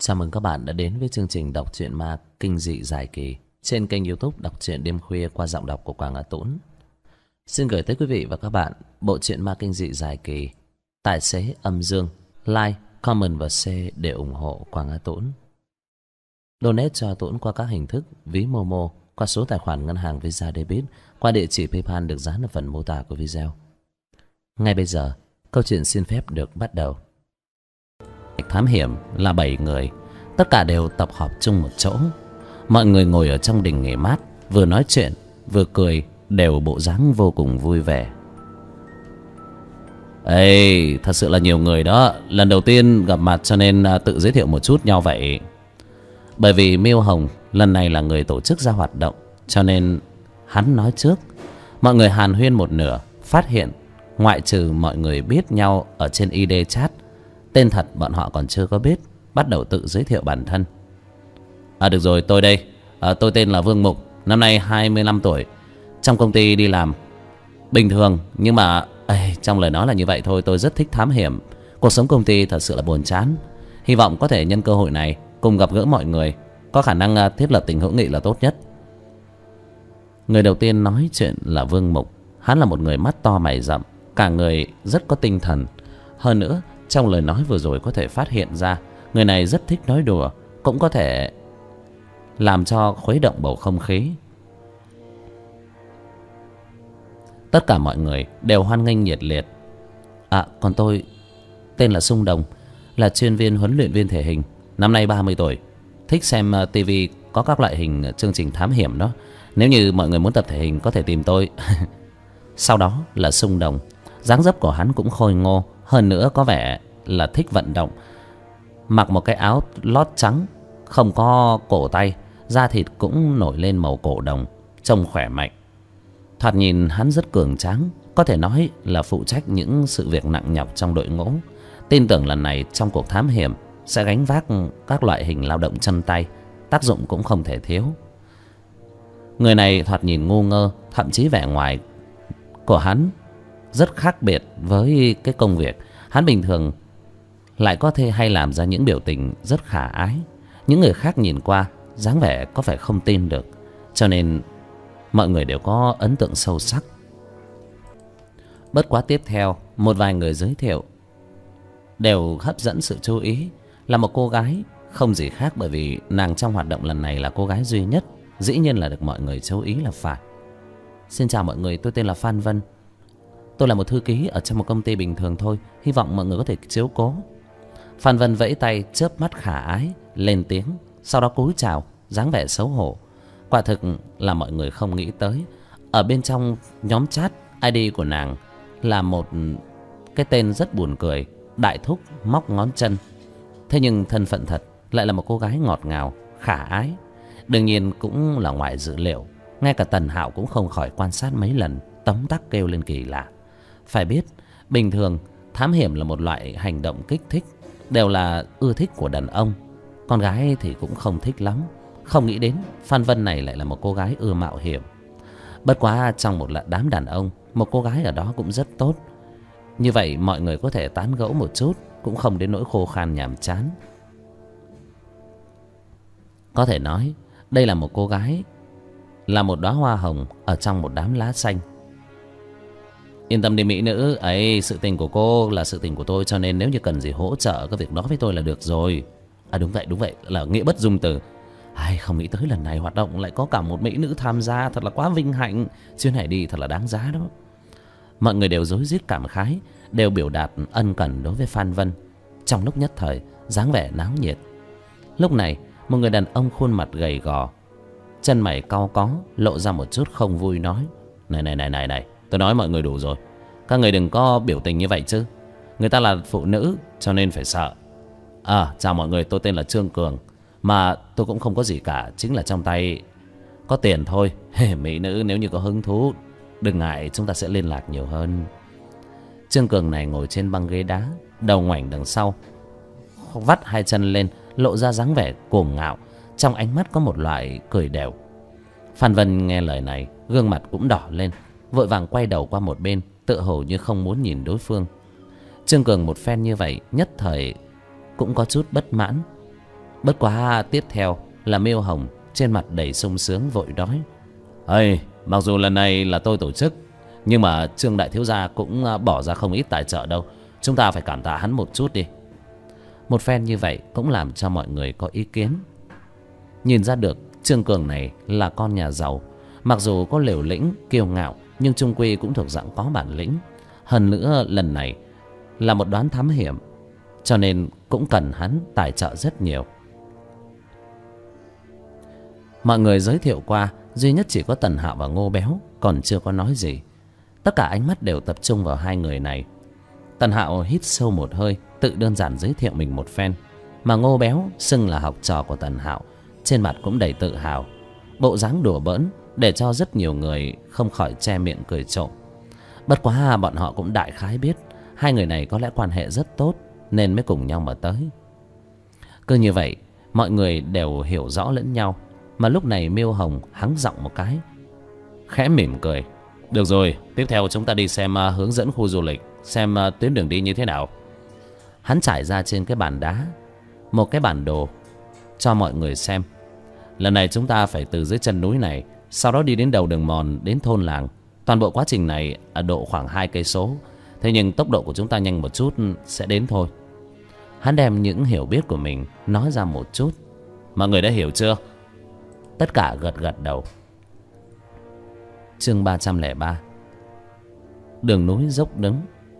Chào mừng các bạn đã đến với chương trình đọc truyện ma kinh dị dài kỳ trên kênh YouTube Đọc truyện đêm khuya qua giọng đọc của Quang Á Tũng. Xin gửi tới quý vị và các bạn bộ truyện ma kinh dị dài kỳ Tài xế âm dương. Like, comment và share để ủng hộ Quang Á Tũng. Donate cho Tũng qua các hình thức ví Momo, qua số tài khoản ngân hàng Visa Debit, qua địa chỉ PayPal được dán ở phần mô tả của video. Ngay bây giờ, câu chuyện xin phép được bắt đầu. Thám hiểm là 7 người, tất cả đều tập họp chung một chỗ. Mọi người ngồi ở trong đình nghỉ mát, vừa nói chuyện vừa cười, đều bộ dáng vô cùng vui vẻ. Ê, thật sự là nhiều người đó, lần đầu tiên gặp mặt cho nên tự giới thiệu một chút nhau vậy. Bởi vì Miêu Hồng lần này là người tổ chức ra hoạt động, cho nên hắn nói trước. Mọi người hàn huyên một nửa, phát hiện ngoại trừ mọi người biết nhau ở trên ID chat, tên thật bọn họ còn chưa có biết, bắt đầu tự giới thiệu bản thân. Được rồi, tôi đây. Tôi tên là Vương Mục, năm nay 25 tuổi, trong công ty đi làm bình thường, nhưng mà trong lời nói là như vậy thôi. Tôi rất thích thám hiểm. Cuộc sống công ty thật sự là buồn chán. Hy vọng có thể nhân cơ hội này cùng gặp gỡ mọi người, có khả năng thiết lập tình hữu nghị là tốt nhất. Người đầu tiên nói chuyện là Vương Mục. Hắn là một người mắt to mày rậm, cả người rất có tinh thần. Hơn nữa, trong lời nói vừa rồi có thể phát hiện ra người này rất thích nói đùa, cũng có thể làm cho khuấy động bầu không khí. Tất cả mọi người đều hoan nghênh nhiệt liệt. Còn tôi tên là Sung Đồng, là chuyên viên huấn luyện viên thể hình, năm nay 30 tuổi, thích xem TV có các loại hình chương trình thám hiểm đó. Nếu như mọi người muốn tập thể hình có thể tìm tôi. Sau đó là Sung Đồng, dáng dấp của hắn cũng khôi ngô, hơn nữa có vẻ là thích vận động. Mặc một cái áo lót trắng, không có cổ tay, da thịt cũng nổi lên màu cổ đồng, trông khỏe mạnh. Thoạt nhìn hắn rất cường tráng, có thể nói là phụ trách những sự việc nặng nhọc trong đội ngũ. Tin tưởng lần này trong cuộc thám hiểm sẽ gánh vác các loại hình lao động chân tay, tác dụng cũng không thể thiếu. Người này thoạt nhìn ngu ngơ, thậm chí vẻ ngoài của hắn rất khác biệt với cái công việc. Hắn bình thường lại có thể hay làm ra những biểu tình rất khả ái. Những người khác nhìn qua dáng vẻ có vẻ không tin được, cho nên mọi người đều có ấn tượng sâu sắc. Bất quá tiếp theo, một vài người giới thiệu đều hấp dẫn sự chú ý. Là một cô gái, không gì khác bởi vì nàng trong hoạt động lần này là cô gái duy nhất, dĩ nhiên là được mọi người chú ý là phải. Xin chào mọi người, tôi tên là Phan Vân. Tôi là một thư ký ở trong một công ty bình thường thôi, hy vọng mọi người có thể chiếu cố. Phan Vân vẫy tay, chớp mắt khả ái, lên tiếng, sau đó cúi chào, dáng vẻ xấu hổ. Quả thực là mọi người không nghĩ tới, ở bên trong nhóm chat ID của nàng là một cái tên rất buồn cười, Đại Thúc Móc Ngón Chân. Thế nhưng thân phận thật lại là một cô gái ngọt ngào, khả ái. Đương nhiên cũng là ngoài dự liệu, ngay cả Tần Hạo cũng không khỏi quan sát mấy lần, tấm tắc kêu lên kỳ lạ. Phải biết, bình thường thám hiểm là một loại hành động kích thích, đều là ưa thích của đàn ông. Con gái thì cũng không thích lắm. Không nghĩ đến Phan Vân này lại là một cô gái ưa mạo hiểm. Bất quá trong một đám đàn ông, một cô gái ở đó cũng rất tốt. Như vậy mọi người có thể tán gẫu một chút, cũng không đến nỗi khô khan nhàm chán. Có thể nói đây là một cô gái, là một đóa hoa hồng ở trong một đám lá xanh. Yên tâm đi mỹ nữ ấy, sự tình của cô là sự tình của tôi, cho nên nếu như cần gì hỗ trợ cái việc đó với tôi là được rồi. Đúng vậy, là nghĩa bất dung từ. Không nghĩ tới lần này hoạt động lại có cả một mỹ nữ tham gia, thật là quá vinh hạnh. Chuyến này đi thật là đáng giá đó. Mọi người đều rối rít cảm khái, đều biểu đạt ân cần đối với Phan Vân. Trong lúc nhất thời, dáng vẻ náo nhiệt. Lúc này, một người đàn ông khuôn mặt gầy gò, chân mày cau có, lộ ra một chút không vui nói: Này, tôi nói mọi người đủ rồi. Các người đừng có biểu tình như vậy chứ. Người ta là phụ nữ cho nên phải sợ. Chào mọi người, tôi tên là Trương Cường, mà tôi cũng không có gì cả, chính là trong tay có tiền thôi. Mỹ nữ nếu như có hứng thú, đừng ngại, chúng ta sẽ liên lạc nhiều hơn. Trương Cường này ngồi trên băng ghế đá, đầu ngoảnh đằng sau, vắt hai chân lên, lộ ra dáng vẻ cuồng ngạo. Trong ánh mắt có một loại cười đều. Phan Vân nghe lời này, gương mặt cũng đỏ lên, vội vàng quay đầu qua một bên, tựa hồ như không muốn nhìn đối phương. Trương Cường một phen như vậy, nhất thời cũng có chút bất mãn. Bất quá tiếp theo là Miêu Hồng trên mặt đầy sung sướng vội nói: "Ây, mặc dù lần này là tôi tổ chức, nhưng mà Trương đại thiếu gia cũng bỏ ra không ít tài trợ đâu. Chúng ta phải cảm tạ hắn một chút đi." Một phen như vậy cũng làm cho mọi người có ý kiến. Nhìn ra được Trương Cường này là con nhà giàu, mặc dù có liều lĩnh kiêu ngạo nhưng chung quy cũng thuộc dạng có bản lĩnh. Hơn nữa lần này là một đoán thám hiểm, cho nên cũng cần hắn tài trợ rất nhiều. Mọi người giới thiệu qua, duy nhất chỉ có Tần Hạo và Ngô Béo còn chưa có nói gì. Tất cả ánh mắt đều tập trung vào hai người này. Tần Hạo hít sâu một hơi, tự đơn giản giới thiệu mình một phen. Mà Ngô Béo xưng là học trò của Tần Hạo, trên mặt cũng đầy tự hào, bộ dáng đùa bỡn để cho rất nhiều người không khỏi che miệng cười trộm. Bất quá bọn họ cũng đại khái biết hai người này có lẽ quan hệ rất tốt nên mới cùng nhau mà tới. Cứ như vậy mọi người đều hiểu rõ lẫn nhau. Mà lúc này Miêu Hồng hắng giọng một cái, khẽ mỉm cười: "Được rồi, tiếp theo chúng ta đi xem hướng dẫn khu du lịch, xem tuyến đường đi như thế nào." Hắn trải ra trên cái bàn đá một cái bản đồ cho mọi người xem. "Lần này chúng ta phải từ dưới chân núi này, sau đó đi đến đầu đường mòn đến thôn làng. Toàn bộ quá trình này ở độ khoảng 2 cây số. Thế nhưng tốc độ của chúng ta nhanh một chút sẽ đến thôi." Hắn đem những hiểu biết của mình nói ra một chút. "Mọi người đã hiểu chưa?" Tất cả gật gật đầu. Chương 303. Đường núi dốc đứng.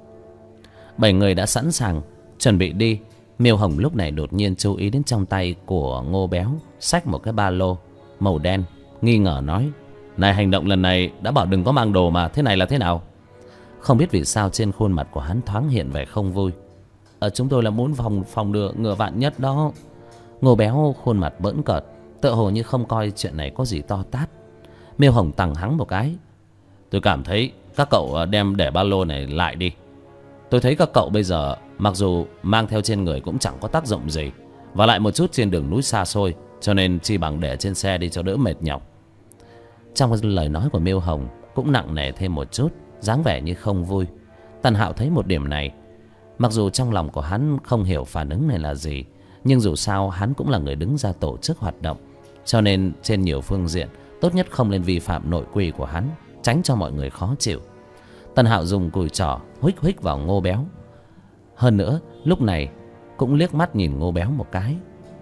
7 người đã sẵn sàng chuẩn bị đi. Miêu Hồng lúc này đột nhiên chú ý đến trong tay của Ngô Béo xách một cái ba lô màu đen, nghi ngờ nói: "Này, hành động lần này đã bảo đừng có mang đồ mà, thế này là thế nào?" Không biết vì sao trên khuôn mặt của hắn thoáng hiện vẻ không vui. Chúng tôi là muốn phòng ngừa vạn nhất đó." Ngô Béo khuôn mặt bỡn cợt, tựa hồ như không coi chuyện này có gì to tát. Miêu Hồng tằng hắng một cái: "Tôi cảm thấy các cậu đem để ba lô này lại đi. Tôi thấy các cậu bây giờ mặc dù mang theo trên người cũng chẳng có tác dụng gì, và lại một chút trên đường núi xa xôi, cho nên chi bằng để trên xe đi cho đỡ mệt nhọc." Trong lời nói của Miêu Hồng cũng nặng nề thêm một chút, dáng vẻ như không vui. Tần Hạo thấy một điểm này, mặc dù trong lòng của hắn không hiểu phản ứng này là gì, nhưng dù sao hắn cũng là người đứng ra tổ chức hoạt động, cho nên trên nhiều phương diện tốt nhất không nên vi phạm nội quy của hắn, tránh cho mọi người khó chịu. Tần Hạo dùng cùi trỏ huých huých vào Ngô Béo. Hơn nữa lúc này cũng liếc mắt nhìn Ngô Béo một cái.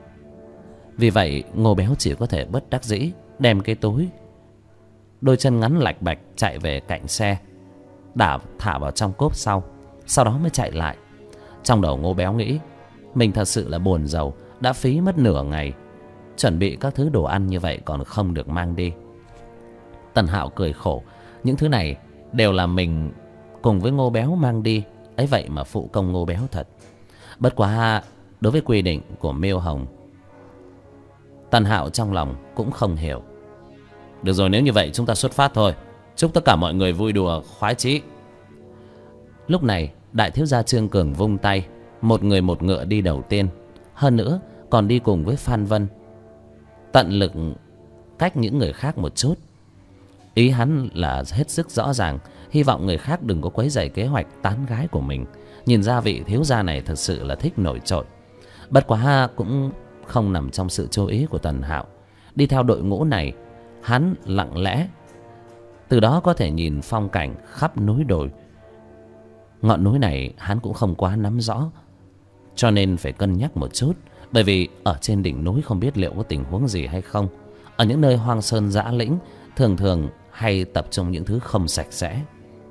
Vì vậy Ngô Béo chỉ có thể bất đắc dĩ đem cái túi, đôi chân ngắn lạch bạch chạy về cạnh xe, thả vào trong cốp sau đó mới chạy lại. Trong đầu Ngô Béo nghĩ mình thật sự là buồn rầu, đã phí mất nửa ngày chuẩn bị các thứ đồ ăn như vậy còn không được mang đi. Tần Hạo cười khổ, những thứ này đều là mình cùng với Ngô Béo mang đi, ấy vậy mà phụ công Ngô Béo thật. Bất quá đối với quy định của Miêu Hồng, Tần Hạo trong lòng cũng không hiểu. "Được rồi, nếu như vậy chúng ta xuất phát thôi. Chúc tất cả mọi người vui đùa khoái chí." Lúc này đại thiếu gia Trương Cường vung tay, một người một ngựa đi đầu tiên, hơn nữa còn đi cùng với Phan Vân, tận lực cách những người khác một chút. Ý hắn là hết sức rõ ràng, hy vọng người khác đừng có quấy rầy kế hoạch tán gái của mình. Nhìn ra vị thiếu gia này thật sự là thích nổi trội. Bất quá cũng không nằm trong sự chú ý của Tần Hạo. Đi theo đội ngũ này, hắn lặng lẽ, từ đó có thể nhìn phong cảnh khắp núi đồi. Ngọn núi này hắn cũng không quá nắm rõ, cho nên phải cân nhắc một chút. Bởi vì ở trên đỉnh núi không biết liệu có tình huống gì hay không. Ở những nơi hoang sơn dã lĩnh thường thường hay tập trung những thứ không sạch sẽ.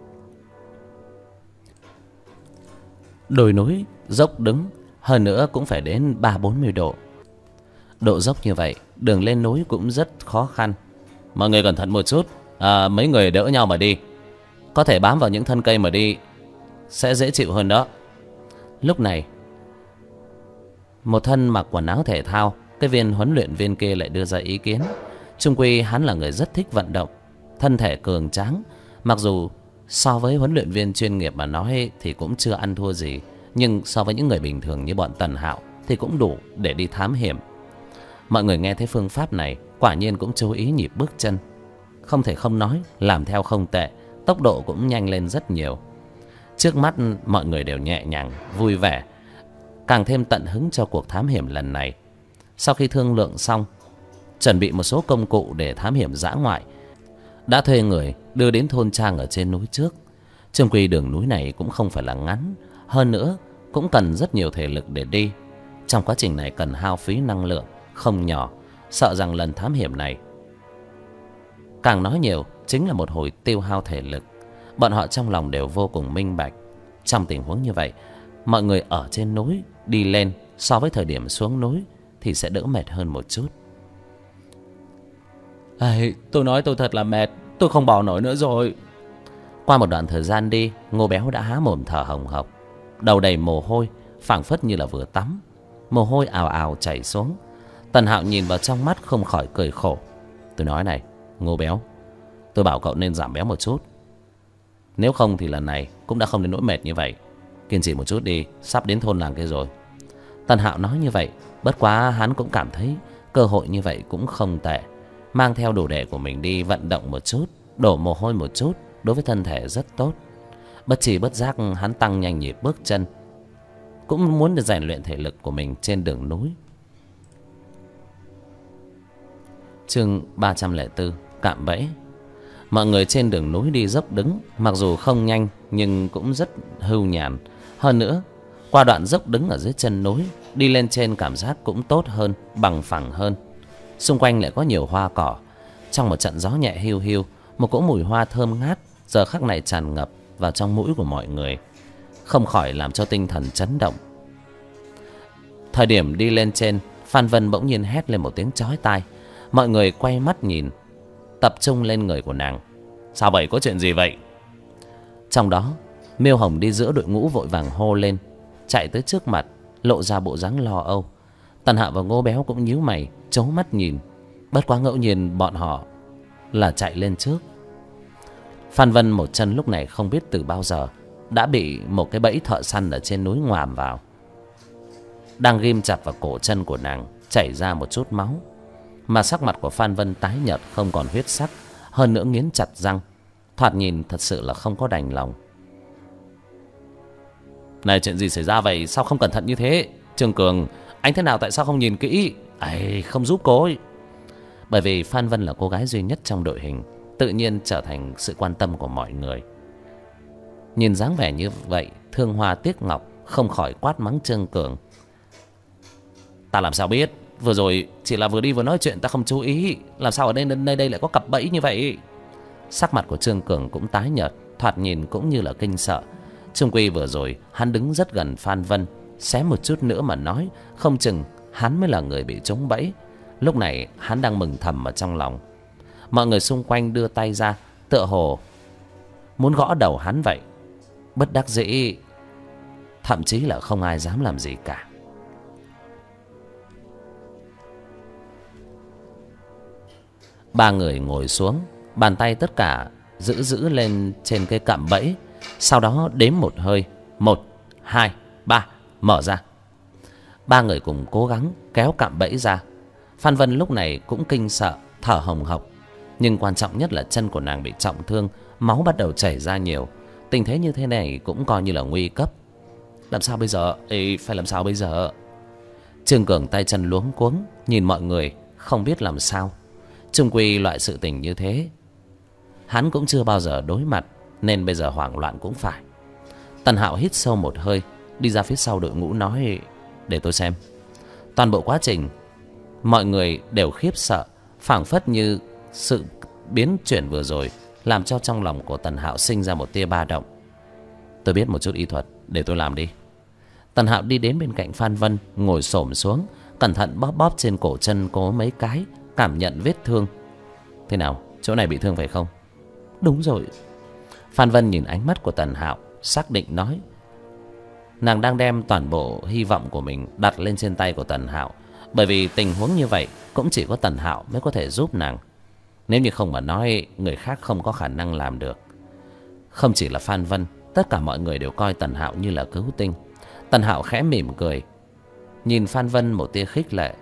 Đồi núi dốc đứng, hơn nữa cũng phải đến 30-40 độ. Độ dốc như vậy, đường lên núi cũng rất khó khăn. "Mọi người cẩn thận một chút, mấy người đỡ nhau mà đi. Có thể bám vào những thân cây mà đi sẽ dễ chịu hơn đó." Lúc này một thân mặc quần áo thể thao, cái viên huấn luyện viên kia lại đưa ra ý kiến. Chung quy hắn là người rất thích vận động, thân thể cường tráng, mặc dù so với huấn luyện viên chuyên nghiệp mà nói thì cũng chưa ăn thua gì, nhưng so với những người bình thường như bọn Tần Hạo thì cũng đủ để đi thám hiểm. Mọi người nghe thấy phương pháp này quả nhiên cũng chú ý nhịp bước chân. Không thể không nói, làm theo không tệ, tốc độ cũng nhanh lên rất nhiều. Trước mắt mọi người đều nhẹ nhàng, vui vẻ, càng thêm tận hứng cho cuộc thám hiểm lần này. Sau khi thương lượng xong, chuẩn bị một số công cụ để thám hiểm dã ngoại, đã thuê người đưa đến thôn trang ở trên núi trước. Chung quy đường núi này cũng không phải là ngắn, hơn nữa cũng cần rất nhiều thể lực để đi. Trong quá trình này cần hao phí năng lượng không nhỏ. Sợ rằng lần thám hiểm này càng nói nhiều chính là một hồi tiêu hao thể lực. Bọn họ trong lòng đều vô cùng minh bạch. Trong tình huống như vậy, mọi người ở trên núi đi lên so với thời điểm xuống núi thì sẽ đỡ mệt hơn một chút. Tôi nói tôi thật là mệt, tôi không bỏ nổi nữa rồi. Qua một đoạn thời gian đi, Ngô Béo đã há mồm thở hồng hộc, đầu đầy mồ hôi, phảng phất như là vừa tắm. Mồ hôi ào ào chảy xuống. Tần Hạo nhìn vào trong mắt không khỏi cười khổ. Tôi nói này, Ngô Béo, tôi bảo cậu nên giảm béo một chút. Nếu không thì lần này cũng đã không đến nỗi mệt như vậy. Kiên trì một chút đi, sắp đến thôn làng kia rồi. Tần Hạo nói như vậy, bất quá hắn cũng cảm thấy cơ hội như vậy cũng không tệ. Mang theo đồ đệ của mình đi vận động một chút, đổ mồ hôi một chút, đối với thân thể rất tốt. Bất chi bất giác hắn tăng nhanh nhịp bước chân, cũng muốn được rèn luyện thể lực của mình trên đường núi. Chương 304, cạm bẫy. Mọi người trên đường núi đi dốc đứng, mặc dù không nhanh nhưng cũng rất hưu nhàn. Hơn nữa, qua đoạn dốc đứng ở dưới chân núi, đi lên trên cảm giác cũng tốt hơn, bằng phẳng hơn. Xung quanh lại có nhiều hoa cỏ. Trong một trận gió nhẹ hiu hiu, một cỗ mùi hoa thơm ngát giờ khắc này tràn ngập vào trong mũi của mọi người, không khỏi làm cho tinh thần chấn động. Thời điểm đi lên trên, Phan Vân bỗng nhiên hét lên một tiếng chói tai. Mọi người quay mắt nhìn, tập trung lên người của nàng. Sao vậy, có chuyện gì vậy? Trong đó, Miêu Hồng đi giữa đội ngũ vội vàng hô lên, chạy tới trước mặt, lộ ra bộ dáng lo âu. Tần Hạo và Ngô Béo cũng nhíu mày, trố mắt nhìn. Bất quá ngẫu nhiên bọn họ là chạy lên trước. Phan Vân một chân lúc này không biết từ bao giờ đã bị một cái bẫy thợ săn ở trên núi ngoàm vào. Đang ghim chặt vào cổ chân của nàng, chảy ra một chút máu. Mà sắc mặt của Phan Vân tái nhợt, không còn huyết sắc, hơn nữa nghiến chặt răng, thoạt nhìn thật sự là không có đành lòng. Này, chuyện gì xảy ra vậy? Sao không cẩn thận như thế? Trương Cường, anh thế nào tại sao không nhìn kỹ? Không giúp cô ấy. Bởi vì Phan Vân là cô gái duy nhất trong đội hình, tự nhiên trở thành sự quan tâm của mọi người. Nhìn dáng vẻ như vậy, thương hoa tiếc ngọc, không khỏi quát mắng Trương Cường. Ta làm sao biết? Vừa rồi chỉ là vừa đi vừa nói chuyện, ta không chú ý. Làm sao ở nơi đây lại có cặp bẫy như vậy? Sắc mặt của Trương Cường cũng tái nhợt, thoạt nhìn cũng như là kinh sợ. Chung quy vừa rồi hắn đứng rất gần Phan Vân, xém một chút nữa mà nói, không chừng hắn mới là người bị trúng bẫy. Lúc này hắn đang mừng thầm ở trong lòng. Mọi người xung quanh đưa tay ra, tựa hồ muốn gõ đầu hắn vậy. Bất đắc dĩ, thậm chí là không ai dám làm gì cả. Ba người ngồi xuống, bàn tay tất cả giữ lên trên cái cạm bẫy. Sau đó đếm một hơi, 1, 2, 3, mở ra. Ba người cùng cố gắng kéo cạm bẫy ra. Phan Vân lúc này cũng kinh sợ, thở hồng hộc. Nhưng quan trọng nhất là chân của nàng bị trọng thương, máu bắt đầu chảy ra nhiều. Tình thế như thế này cũng coi như là nguy cấp. Làm sao bây giờ? Phải làm sao bây giờ? Trương Cường tay chân luống cuống, nhìn mọi người không biết làm sao. Chung quy loại sự tình như thế hắn cũng chưa bao giờ đối mặt, nên bây giờ hoảng loạn cũng phải. Tần Hạo hít sâu một hơi, đi ra phía sau đội ngũ nói, để tôi xem. Toàn bộ quá trình mọi người đều khiếp sợ, phảng phất như sự biến chuyển vừa rồi làm cho trong lòng của Tần Hạo sinh ra một tia ba động. Tôi biết một chút y thuật, để tôi làm đi. Tần Hạo đi đến bên cạnh Phan Vân, ngồi xổm xuống, cẩn thận bóp bóp trên cổ chân cô mấy cái, cảm nhận vết thương. Thế nào, chỗ này bị thương phải không? Đúng rồi. Phan Vân nhìn ánh mắt của Tần Hạo, xác định nói. Nàng đang đem toàn bộ hy vọng của mình đặt lên trên tay của Tần Hạo, bởi vì tình huống như vậy cũng chỉ có Tần Hạo mới có thể giúp nàng. Nếu như không mà nói, người khác không có khả năng làm được. Không chỉ là Phan Vân, tất cả mọi người đều coi Tần Hạo như là cứu tinh. Tần Hạo khẽ mỉm cười, nhìn Phan Vân một tia khích lệ.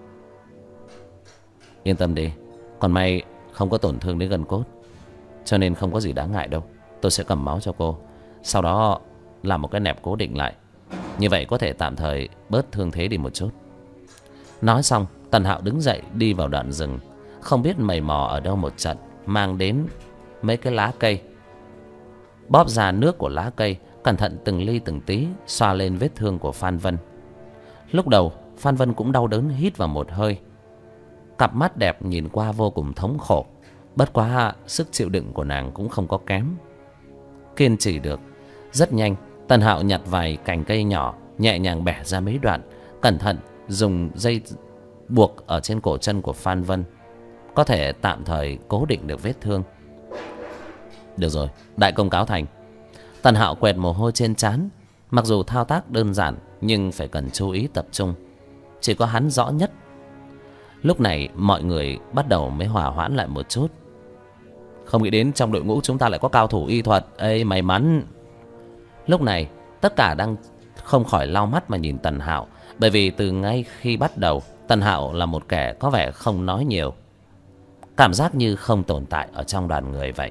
Yên tâm đi, còn may không có tổn thương đến gân cốt, cho nên không có gì đáng ngại đâu. Tôi sẽ cầm máu cho cô, sau đó làm một cái nẹp cố định lại. Như vậy có thể tạm thời bớt thương thế đi một chút. Nói xong, Tần Hạo đứng dậy đi vào đoạn rừng. Không biết mày mò ở đâu một trận, mang đến mấy cái lá cây, bóp ra nước của lá cây, cẩn thận từng ly từng tí xoa lên vết thương của Phan Vân. Lúc đầu Phan Vân cũng đau đớn hít vào một hơi. Cặp mắt đẹp nhìn qua vô cùng thống khổ. Bất quá sức chịu đựng của nàng cũng không có kém, kiên trì được. Rất nhanh Tần Hạo nhặt vài cành cây nhỏ, nhẹ nhàng bẻ ra mấy đoạn, cẩn thận dùng dây buộc ở trên cổ chân của Phan Vân, có thể tạm thời cố định được vết thương. Được rồi, đại công cáo thành. Tần Hạo quẹt mồ hôi trên trán. Mặc dù thao tác đơn giản nhưng phải cần chú ý tập trung. Chỉ có hắn rõ nhất. Lúc này mọi người bắt đầu mới hòa hoãn lại một chút. Không nghĩ đến trong đội ngũ chúng ta lại có cao thủ y thuật. Ê, may mắn. Lúc này tất cả đang không khỏi lau mắt mà nhìn Tần Hạo. Bởi vì từ ngay khi bắt đầu, Tần Hạo là một kẻ có vẻ không nói nhiều, cảm giác như không tồn tại ở trong đoàn người vậy.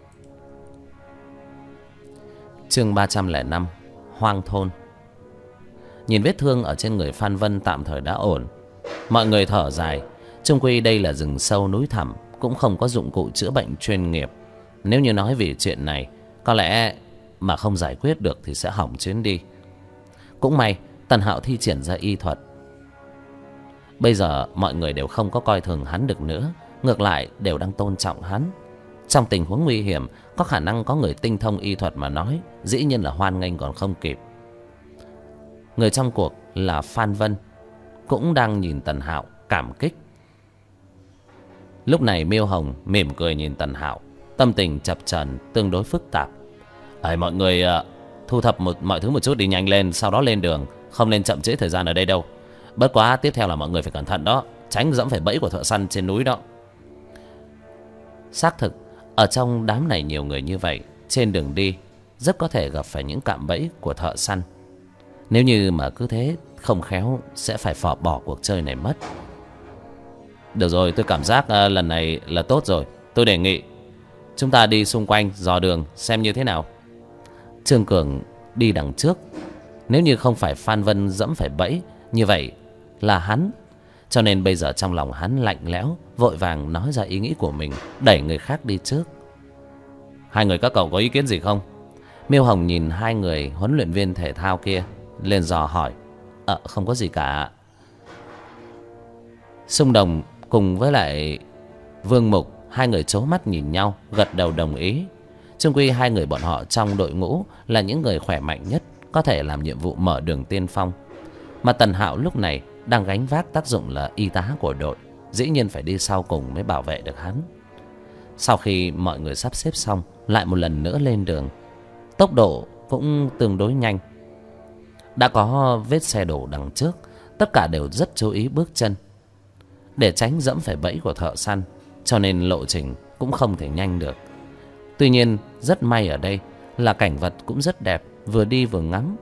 Chương 305, Hoang thôn. Nhìn vết thương ở trên người Phan Vân tạm thời đã ổn, mọi người thở dài. Chung quy đây là rừng sâu núi thẳm, cũng không có dụng cụ chữa bệnh chuyên nghiệp. Nếu như nói vì chuyện này, có lẽ mà không giải quyết được thì sẽ hỏng chuyến đi. Cũng may Tần Hạo thi triển ra y thuật. Bây giờ mọi người đều không có coi thường hắn được nữa, ngược lại đều đang tôn trọng hắn. Trong tình huống nguy hiểm, có khả năng có người tinh thông y thuật mà nói, dĩ nhiên là hoan nghênh còn không kịp. Người trong cuộc là Phan Vân cũng đang nhìn Tần Hạo cảm kích. Lúc này Miêu Hồng mỉm cười nhìn Tần Hạo, tâm tình chập chờn tương đối phức tạp. Mọi người thu thập mọi thứ một chút đi, nhanh lên, sau đó lên đường, không nên chậm trễ thời gian ở đây đâu. Bất quá tiếp theo là mọi người phải cẩn thận đó, tránh dẫm phải bẫy của thợ săn trên núi đó. Xác thực, ở trong đám này nhiều người như vậy, trên đường đi rất có thể gặp phải những cạm bẫy của thợ săn. Nếu như mà cứ thế, không khéo sẽ phải bỏ cuộc chơi này mất. Được rồi, tôi cảm giác lần này là tốt rồi. Tôi đề nghị chúng ta đi xung quanh dò đường xem như thế nào. Trương Cường đi đằng trước. Nếu như không phải Phan Vân dẫm phải bẫy, như vậy là hắn. Cho nên bây giờ trong lòng hắn lạnh lẽo, vội vàng nói ra ý nghĩ của mình, đẩy người khác đi trước. Hai người các cậu có ý kiến gì không? Miêu Hồng nhìn hai người huấn luyện viên thể thao kia, lên dò hỏi. Không có gì cả. Xung Đồng cùng với lại Vương Mục, hai người trố mắt nhìn nhau, gật đầu đồng ý. Chung quy hai người bọn họ trong đội ngũ là những người khỏe mạnh nhất, có thể làm nhiệm vụ mở đường tiên phong. Mà Tần Hạo lúc này đang gánh vác tác dụng là y tá của đội, dĩ nhiên phải đi sau cùng mới bảo vệ được hắn. Sau khi mọi người sắp xếp xong, lại một lần nữa lên đường. Tốc độ cũng tương đối nhanh. Đã có vết xe đổ đằng trước, tất cả đều rất chú ý bước chân để tránh dẫm phải bẫy của thợ săn, cho nên lộ trình cũng không thể nhanh được. Tuy nhiên rất may ở đây là cảnh vật cũng rất đẹp, vừa đi vừa ngắm.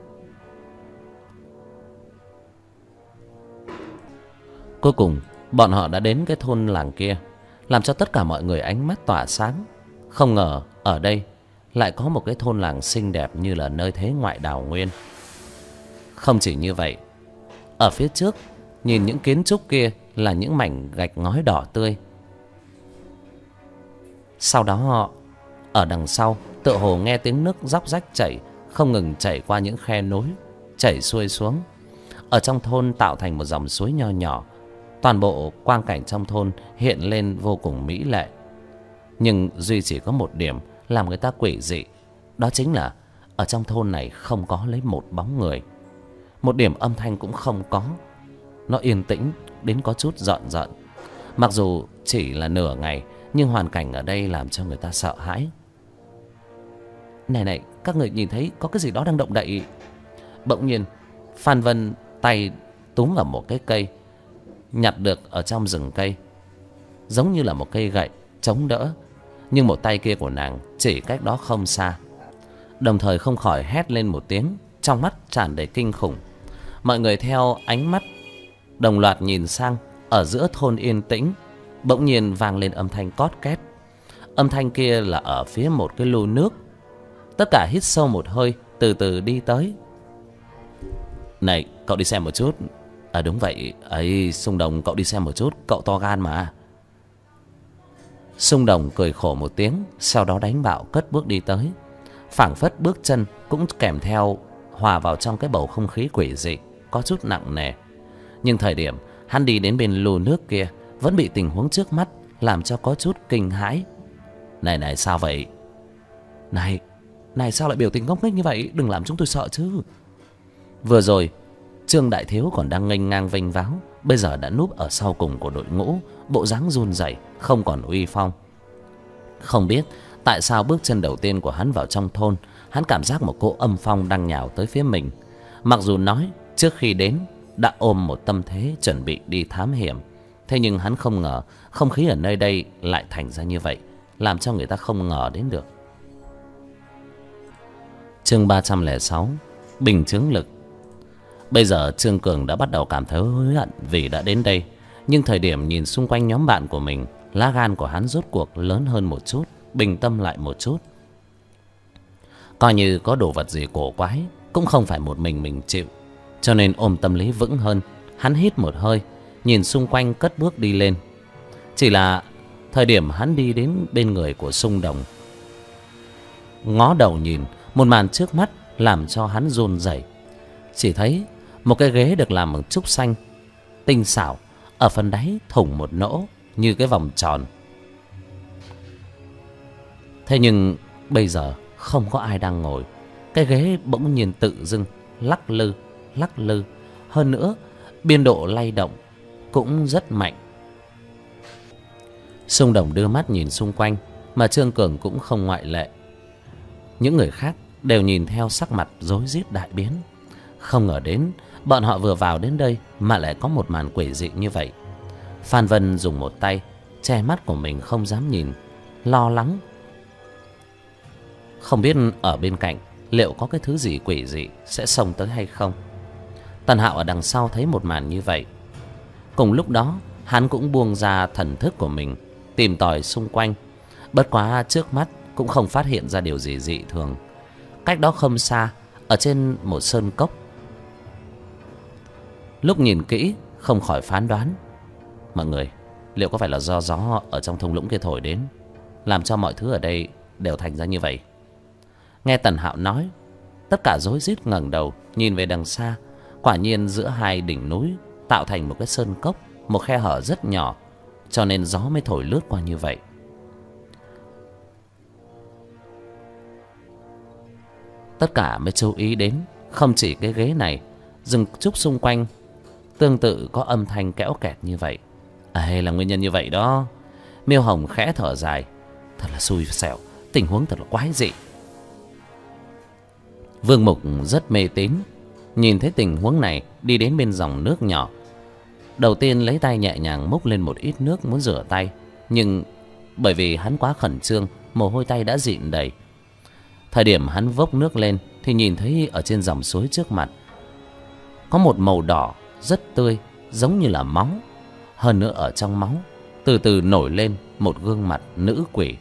Cuối cùng bọn họ đã đến cái thôn làng kia, làm cho tất cả mọi người ánh mắt tỏa sáng. Không ngờ ở đây lại có một cái thôn làng xinh đẹp như là nơi thế ngoại đào nguyên. Không chỉ như vậy, ở phía trước nhìn những kiến trúc kia là những mảnh gạch ngói đỏ tươi. Sau đó ở đằng sau tựa hồ nghe tiếng nước róc rách chảy, không ngừng chảy qua những khe núi, chảy xuôi xuống. Ở trong thôn tạo thành một dòng suối nho nhỏ. Toàn bộ quang cảnh trong thôn hiện lên vô cùng mỹ lệ. Nhưng duy chỉ có một điểm làm người ta quỷ dị, đó chính là ở trong thôn này không có lấy một bóng người, một điểm âm thanh cũng không có. Nó yên tĩnh đến có chút rợn rợn. Mặc dù chỉ là nửa ngày, nhưng hoàn cảnh ở đây làm cho người ta sợ hãi. Này, các người nhìn thấy có cái gì đó đang động đậy. Bỗng nhiên Phan Vân tay túm vào một cái cây, nhặt được ở trong rừng cây, giống như là một cây gậy chống đỡ. Nhưng một tay kia của nàng chỉ cách đó không xa, đồng thời không khỏi hét lên một tiếng, trong mắt tràn đầy kinh khủng. Mọi người theo ánh mắt đồng loạt nhìn sang. Ở giữa thôn yên tĩnh bỗng nhiên vang lên âm thanh cót két. Âm thanh kia là ở phía một cái lu nước. Tất cả hít sâu một hơi, từ từ đi tới. Này, cậu đi xem một chút, Đúng vậy ấy, Sung Đồng cậu đi xem một chút, cậu to gan mà. Sung Đồng cười khổ một tiếng, sau đó đánh bạo cất bước đi tới. Phảng phất bước chân cũng kèm theo hòa vào trong cái bầu không khí quỷ dị, có chút nặng nề. Nhưng thời điểm hắn đi đến bên lô nước kia, vẫn bị tình huống trước mắt làm cho có chút kinh hãi. Này sao vậy? Này sao lại biểu tình ngốc nghếch như vậy? Đừng làm chúng tôi sợ chứ. Vừa rồi Trương Đại Thiếu còn đang nghênh ngang vênh váo, bây giờ đã núp ở sau cùng của đội ngũ, bộ dáng run rẩy, không còn uy phong. Không biết tại sao bước chân đầu tiên của hắn vào trong thôn, hắn cảm giác một cỗ âm phong đang nhào tới phía mình. Mặc dù nói trước khi đến đã ôm một tâm thế chuẩn bị đi thám hiểm, thế nhưng hắn không ngờ không khí ở nơi đây lại thành ra như vậy, làm cho người ta không ngờ đến được. Chương 306, Bình chứng lực. Bây giờ Trương Cường đã bắt đầu cảm thấy hối hận vì đã đến đây. Nhưng thời điểm nhìn xung quanh nhóm bạn của mình, lá gan của hắn rốt cuộc lớn hơn một chút, bình tâm lại một chút. Coi như có đồ vật gì cổ quái cũng không phải một mình chịu, cho nên ôm tâm lý vững hơn, hắn hít một hơi, nhìn xung quanh cất bước đi lên. Chỉ là thời điểm hắn đi đến bên người của Sung Đồng, ngó đầu nhìn một màn trước mắt làm cho hắn run rẩy. Chỉ thấy một cái ghế được làm bằng trúc xanh tinh xảo, ở phần đáy thủng một lỗ như cái vòng tròn. Thế nhưng bây giờ không có ai đang ngồi. Cái ghế bỗng nhiên tự dưng lắc lư. Hơn nữa biên độ lay động cũng rất mạnh. Sung Đồng đưa mắt nhìn xung quanh, mà Trương Cường cũng không ngoại lệ. Những người khác đều nhìn theo sắc mặt rối rít đại biến. Không ngờ đến bọn họ vừa vào đến đây mà lại có một màn quỷ dị như vậy. Phan Vân dùng một tay che mắt của mình không dám nhìn, lo lắng không biết ở bên cạnh liệu có cái thứ gì quỷ dị sẽ xông tới hay không. Tần Hạo ở đằng sau thấy một màn như vậy, cùng lúc đó hắn cũng buông ra thần thức của mình tìm tòi xung quanh. Bất quá trước mắt cũng không phát hiện ra điều gì dị thường. Cách đó không xa, ở trên một sơn cốc, lúc nhìn kỹ không khỏi phán đoán. Mọi người, liệu có phải là do gió ở trong thung lũng kia thổi đến, làm cho mọi thứ ở đây đều thành ra như vậy? Nghe Tần Hạo nói, tất cả rối rít ngẩng đầu nhìn về đằng xa. Quả nhiên giữa hai đỉnh núi tạo thành một cái sơn cốc, một khe hở rất nhỏ, cho nên gió mới thổi lướt qua như vậy. Tất cả mới chú ý đến, không chỉ cái ghế này, rừng trúc xung quanh tương tự có âm thanh kẽo kẹt như vậy. Là nguyên nhân như vậy đó. Miêu Hồng khẽ thở dài. Thật là xui xẻo, tình huống thật là quái dị. Vương Mục rất mê tín, nhìn thấy tình huống này đi đến bên dòng nước nhỏ. Đầu tiên lấy tay nhẹ nhàng múc lên một ít nước muốn rửa tay, nhưng bởi vì hắn quá khẩn trương, mồ hôi tay đã dịn đầy. Thời điểm hắn vốc nước lên thì nhìn thấy ở trên dòng suối trước mặt có một màu đỏ rất tươi, giống như là máu. Hơn nữa ở trong máu từ từ nổi lên một gương mặt nữ quỷ.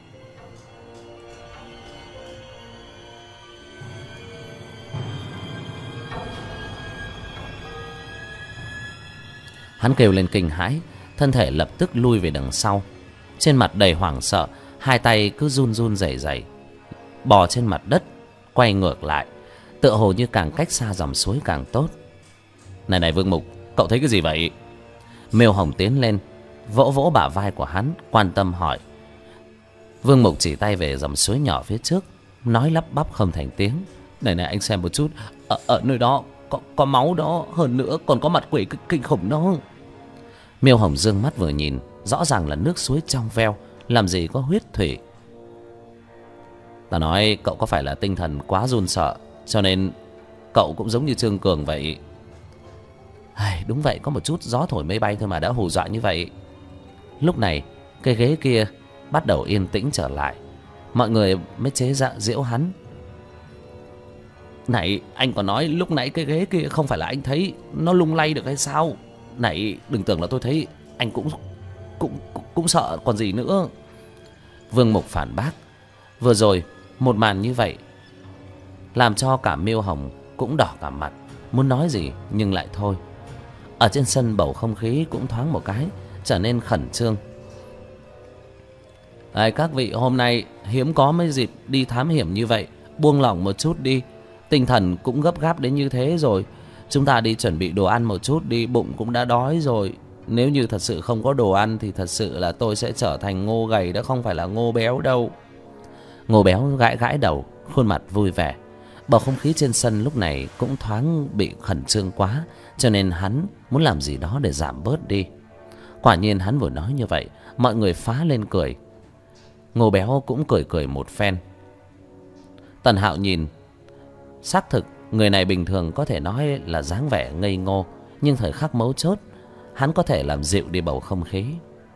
Hắn kêu lên kinh hãi, thân thể lập tức lui về đằng sau. Trên mặt đầy hoảng sợ, hai tay cứ run run rẩy rẩy, bò trên mặt đất, quay ngược lại, tựa hồ như càng cách xa dòng suối càng tốt. Này Vương Mục, cậu thấy cái gì vậy? Miêu Hồng tiến lên, vỗ vỗ bả vai của hắn, quan tâm hỏi. Vương Mục chỉ tay về dòng suối nhỏ phía trước, nói lắp bắp không thành tiếng. Này anh xem một chút, ở nơi đó có máu đó, hơn nữa còn có mặt quỷ kinh khủng đó. Miêu Hồng dương mắt vừa nhìn, rõ ràng là nước suối trong veo, làm gì có huyết thủy. Ta nói cậu có phải là tinh thần quá run sợ, cho nên cậu cũng giống như Trương Cường vậy. Đúng vậy, có một chút gió thổi mây bay thôi mà đã hù dọa như vậy. Lúc này cái ghế kia bắt đầu yên tĩnh trở lại, mọi người mới chế giễu hắn. Này, anh còn nói lúc nãy cái ghế kia không phải là anh thấy nó lung lay được hay sao? Này, đừng tưởng là tôi thấy, anh cũng sợ còn gì nữa. Vương Mục phản bác. Vừa rồi một màn như vậy làm cho cả Miêu Hồng cũng đỏ cả mặt, muốn nói gì nhưng lại thôi. Ở trên sân bầu không khí cũng thoáng một cái trở nên khẩn trương. Các vị, hôm nay hiếm có mấy dịp đi thám hiểm như vậy, buông lỏng một chút đi. Tinh thần cũng gấp gáp đến như thế rồi, chúng ta đi chuẩn bị đồ ăn một chút đi, bụng cũng đã đói rồi. Nếu như thật sự không có đồ ăn thì thật sự là tôi sẽ trở thành Ngô gầy đó, không phải là Ngô béo đâu. Ngô béo gãi gãi đầu, khuôn mặt vui vẻ. Bầu không khí trên sân lúc này cũng thoáng bị khẩn trương quá, cho nên hắn muốn làm gì đó để giảm bớt đi. Quả nhiên hắn vừa nói như vậy, mọi người phá lên cười. Ngô béo cũng cười cười một phen. Tần Hạo nhìn, xác thực người này bình thường có thể nói là dáng vẻ ngây ngô, nhưng thời khắc mấu chốt hắn có thể làm dịu đi bầu không khí.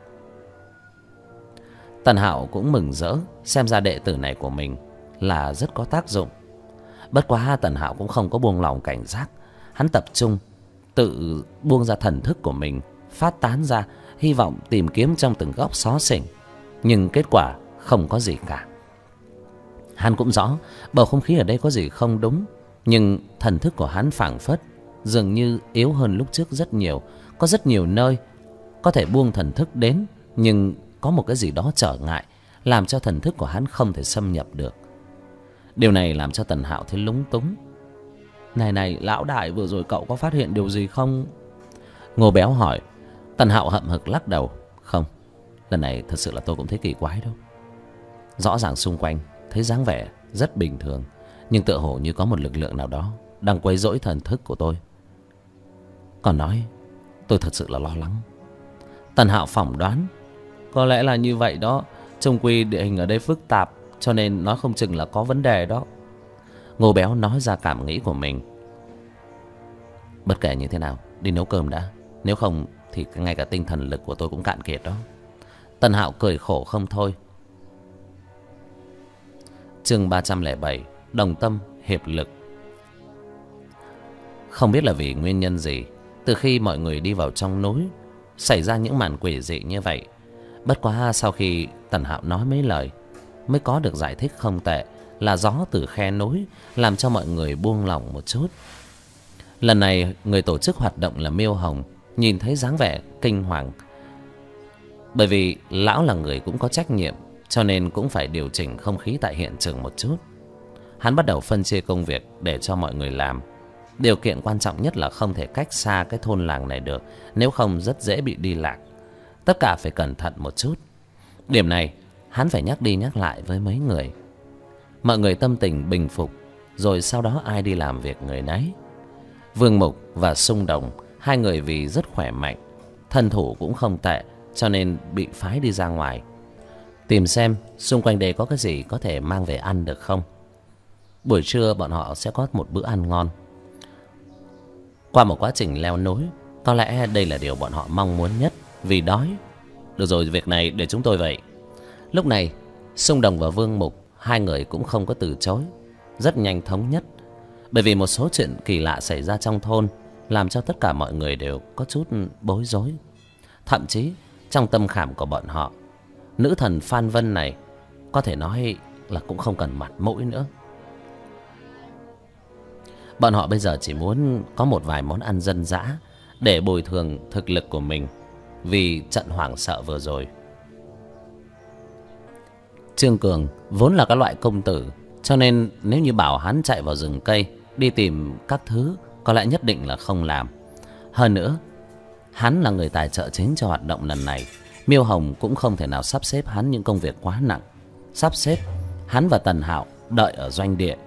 Tần Hạo cũng mừng rỡ, xem ra đệ tử này của mình là rất có tác dụng. Bất quá Tần Hạo cũng không có buông lỏng cảnh giác. Hắn tập trung tự buông ra thần thức của mình, phát tán ra, hy vọng tìm kiếm trong từng góc xó xỉnh. Nhưng kết quả không có gì cả. Hắn cũng rõ bầu không khí ở đây có gì không đúng, nhưng thần thức của hắn phảng phất dường như yếu hơn lúc trước rất nhiều. Có rất nhiều nơi có thể buông thần thức đến, nhưng có một cái gì đó trở ngại, làm cho thần thức của hắn không thể xâm nhập được. Điều này làm cho Tần Hạo thấy lúng túng. Này lão đại, vừa rồi cậu có phát hiện điều gì không? Ngô béo hỏi. Tần Hạo hậm hực lắc đầu. Không, lần này thật sự là tôi cũng thấy kỳ quái đâu. Rõ ràng xung quanh thấy dáng vẻ rất bình thường, nhưng tựa hồ như có một lực lượng nào đó đang quấy rối thần thức của tôi. Còn nói, tôi thật sự là lo lắng. Tần Hạo phỏng đoán, có lẽ là như vậy đó. Chung quy địa hình ở đây phức tạp, cho nên nói không chừng là có vấn đề đó. Ngô béo nói ra cảm nghĩ của mình. Bất kể như thế nào, đi nấu cơm đã, nếu không thì ngay cả tinh thần lực của tôi cũng cạn kiệt đó. Tần Hạo cười khổ không thôi. Chương 307, đồng tâm hiệp lực. Không biết là vì nguyên nhân gì, từ khi mọi người đi vào trong núi xảy ra những màn quỷ dị như vậy. Bất quá sau khi Tần Hạo nói mấy lời mới có được giải thích không tệ, là gió từ khe núi làm cho mọi người buông lỏng một chút. Lần này người tổ chức hoạt động là Miêu Hồng nhìn thấy dáng vẻ kinh hoàng. Bởi vì lão là người cũng có trách nhiệm, cho nên cũng phải điều chỉnh không khí tại hiện trường một chút. Hắn bắt đầu phân chia công việc để cho mọi người làm. Điều kiện quan trọng nhất là không thể cách xa cái thôn làng này được, nếu không rất dễ bị đi lạc. Tất cả phải cẩn thận một chút. Điểm này hắn phải nhắc đi nhắc lại với mấy người. Mọi người tâm tình bình phục, rồi sau đó ai đi làm việc người nấy. Vương Mục và Sung Đồng, hai người vì rất khỏe mạnh, thân thủ cũng không tệ, cho nên bị phái đi ra ngoài tìm xem xung quanh đây có cái gì có thể mang về ăn được không. Buổi trưa bọn họ sẽ có một bữa ăn ngon. Qua một quá trình leo núi, có lẽ đây là điều bọn họ mong muốn nhất, vì đói. Được rồi, việc này để chúng tôi vậy. Lúc này Sung Đồng và Vương Mục, hai người cũng không có từ chối, rất nhanh thống nhất. Bởi vì một số chuyện kỳ lạ xảy ra trong thôn làm cho tất cả mọi người đều có chút bối rối. Thậm chí trong tâm khảm của bọn họ, nữ thần Phan Vân này có thể nói là cũng không cần mặt mũi nữa. Bọn họ bây giờ chỉ muốn có một vài món ăn dân dã để bồi thường thực lực của mình vì trận hoảng sợ vừa rồi. Trương Cường vốn là cái loại công tử, cho nên nếu như bảo hắn chạy vào rừng cây đi tìm các thứ, có lẽ nhất định là không làm. Hơn nữa, hắn là người tài trợ chính cho hoạt động lần này. Miêu Hồng cũng không thể nào sắp xếp hắn những công việc quá nặng. Sắp xếp hắn và Tần Hạo đợi ở doanh địa,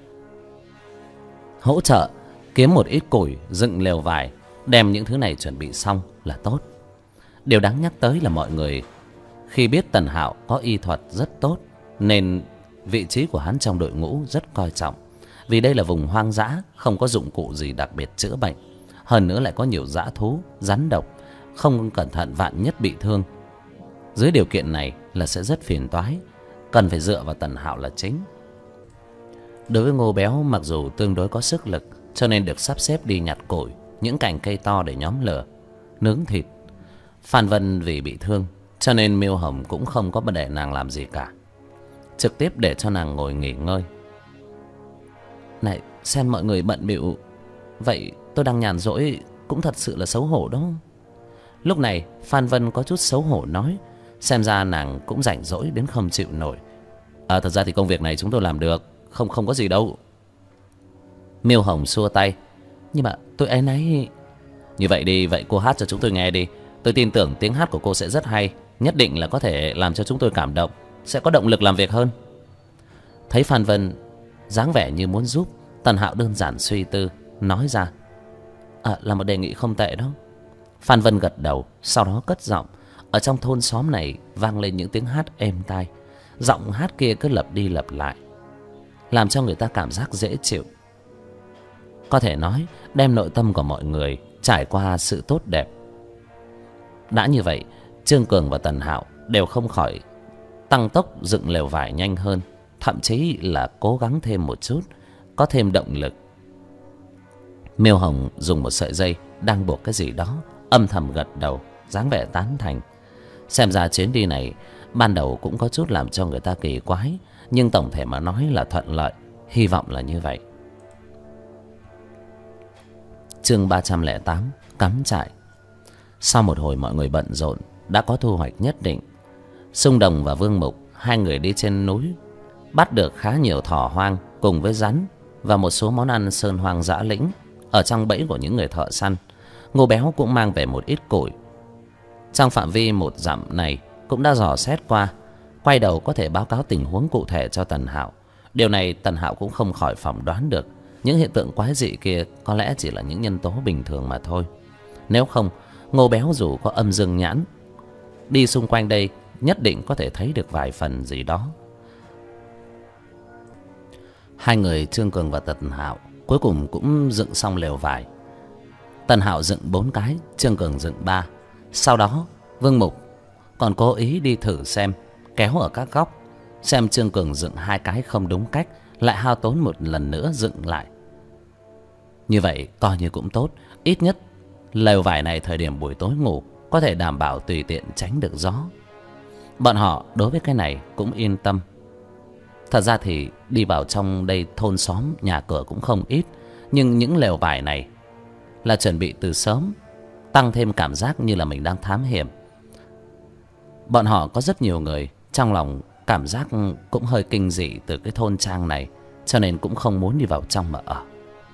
hỗ trợ kiếm một ít củi, dựng lều vải, đem những thứ này chuẩn bị xong là tốt. Điều đáng nhắc tới là mọi người khi biết Tần Hạo có y thuật rất tốt, nên vị trí của hắn trong đội ngũ rất coi trọng. Vì đây là vùng hoang dã, không có dụng cụ gì đặc biệt chữa bệnh. Hơn nữa lại có nhiều dã thú, rắn độc, không cẩn thận vạn nhất bị thương. Dưới điều kiện này là sẽ rất phiền toái, cần phải dựa vào Tần Hạo là chính. Đối với Ngô Béo, mặc dù tương đối có sức lực, cho nên được sắp xếp đi nhặt củi, những cành cây to để nhóm lửa, nướng thịt. Phan Vân vì bị thương, cho nên Miêu Hồng cũng không có để nàng làm gì cả, trực tiếp để cho nàng ngồi nghỉ ngơi. Này, xem mọi người bận bịu vậy, tôi đang nhàn rỗi, cũng thật sự là xấu hổ đó. Lúc này Phan Vân có chút xấu hổ nói, xem ra nàng cũng rảnh rỗi đến không chịu nổi. Thật ra thì công việc này chúng tôi làm được, không có gì đâu. Miêu Hồng xua tay, nhưng mà tôi áy náy. Như vậy đi, vậy cô hát cho chúng tôi nghe đi. Tôi tin tưởng tiếng hát của cô sẽ rất hay, nhất định là có thể làm cho chúng tôi cảm động, sẽ có động lực làm việc hơn. Thấy Phan Vân dáng vẻ như muốn giúp, Tần Hạo đơn giản suy tư nói ra, là một đề nghị không tệ đó. Phan Vân gật đầu, sau đó cất giọng. Ở trong thôn xóm này vang lên những tiếng hát êm tai. Giọng hát kia cứ lặp đi lặp lại, làm cho người ta cảm giác dễ chịu. Có thể nói đem nội tâm của mọi người trải qua sự tốt đẹp. Đã như vậy, Trương Cường và Tần Hạo đều không khỏi tăng tốc dựng lều vải nhanh hơn, thậm chí là cố gắng thêm một chút, có thêm động lực. Miêu Hồng dùng một sợi dây đang buộc cái gì đó, âm thầm gật đầu, dáng vẻ tán thành. Xem ra chuyến đi này ban đầu cũng có chút làm cho người ta kỳ quái, nhưng tổng thể mà nói là thuận lợi, hy vọng là như vậy. Chương 308, cắm trại. Sau một hồi mọi người bận rộn, đã có thu hoạch nhất định. Xung Đồng và Vương Mục, hai người đi trên núi, bắt được khá nhiều thỏ hoang cùng với rắn và một số món ăn sơn hoang dã lĩnh ở trong bẫy của những người thợ săn. Ngô Béo cũng mang về một ít củi. Trong phạm vi 1 dặm này cũng đã dò xét qua, quay đầu có thể báo cáo tình huống cụ thể cho Tần Hạo. Điều này Tần Hạo cũng không khỏi phỏng đoán được, những hiện tượng quái dị kia có lẽ chỉ là những nhân tố bình thường mà thôi. Nếu không, Ngô Béo dù có âm dương nhãn, đi xung quanh đây nhất định có thể thấy được vài phần gì đó. Hai người Trương Cường và Tần Hạo cuối cùng cũng dựng xong lều vải. Tần Hạo dựng 4 cái, Trương Cường dựng 3. Sau đó Vương Mục còn cố ý đi thử xem, kéo ở các góc, xem Trương Cường dựng 2 cái không đúng cách, lại hao tốn một lần nữa dựng lại. Như vậy coi như cũng tốt, ít nhất lều vải này thời điểm buổi tối ngủ có thể đảm bảo tùy tiện tránh được gió. Bọn họ đối với cái này cũng yên tâm. Thật ra thì đi vào trong đây thôn xóm nhà cửa cũng không ít, nhưng những lều vải này là chuẩn bị từ sớm, tăng thêm cảm giác như là mình đang thám hiểm. Bọn họ có rất nhiều người trong lòng cảm giác cũng hơi kinh dị từ cái thôn trang này, cho nên cũng không muốn đi vào trong mà ở.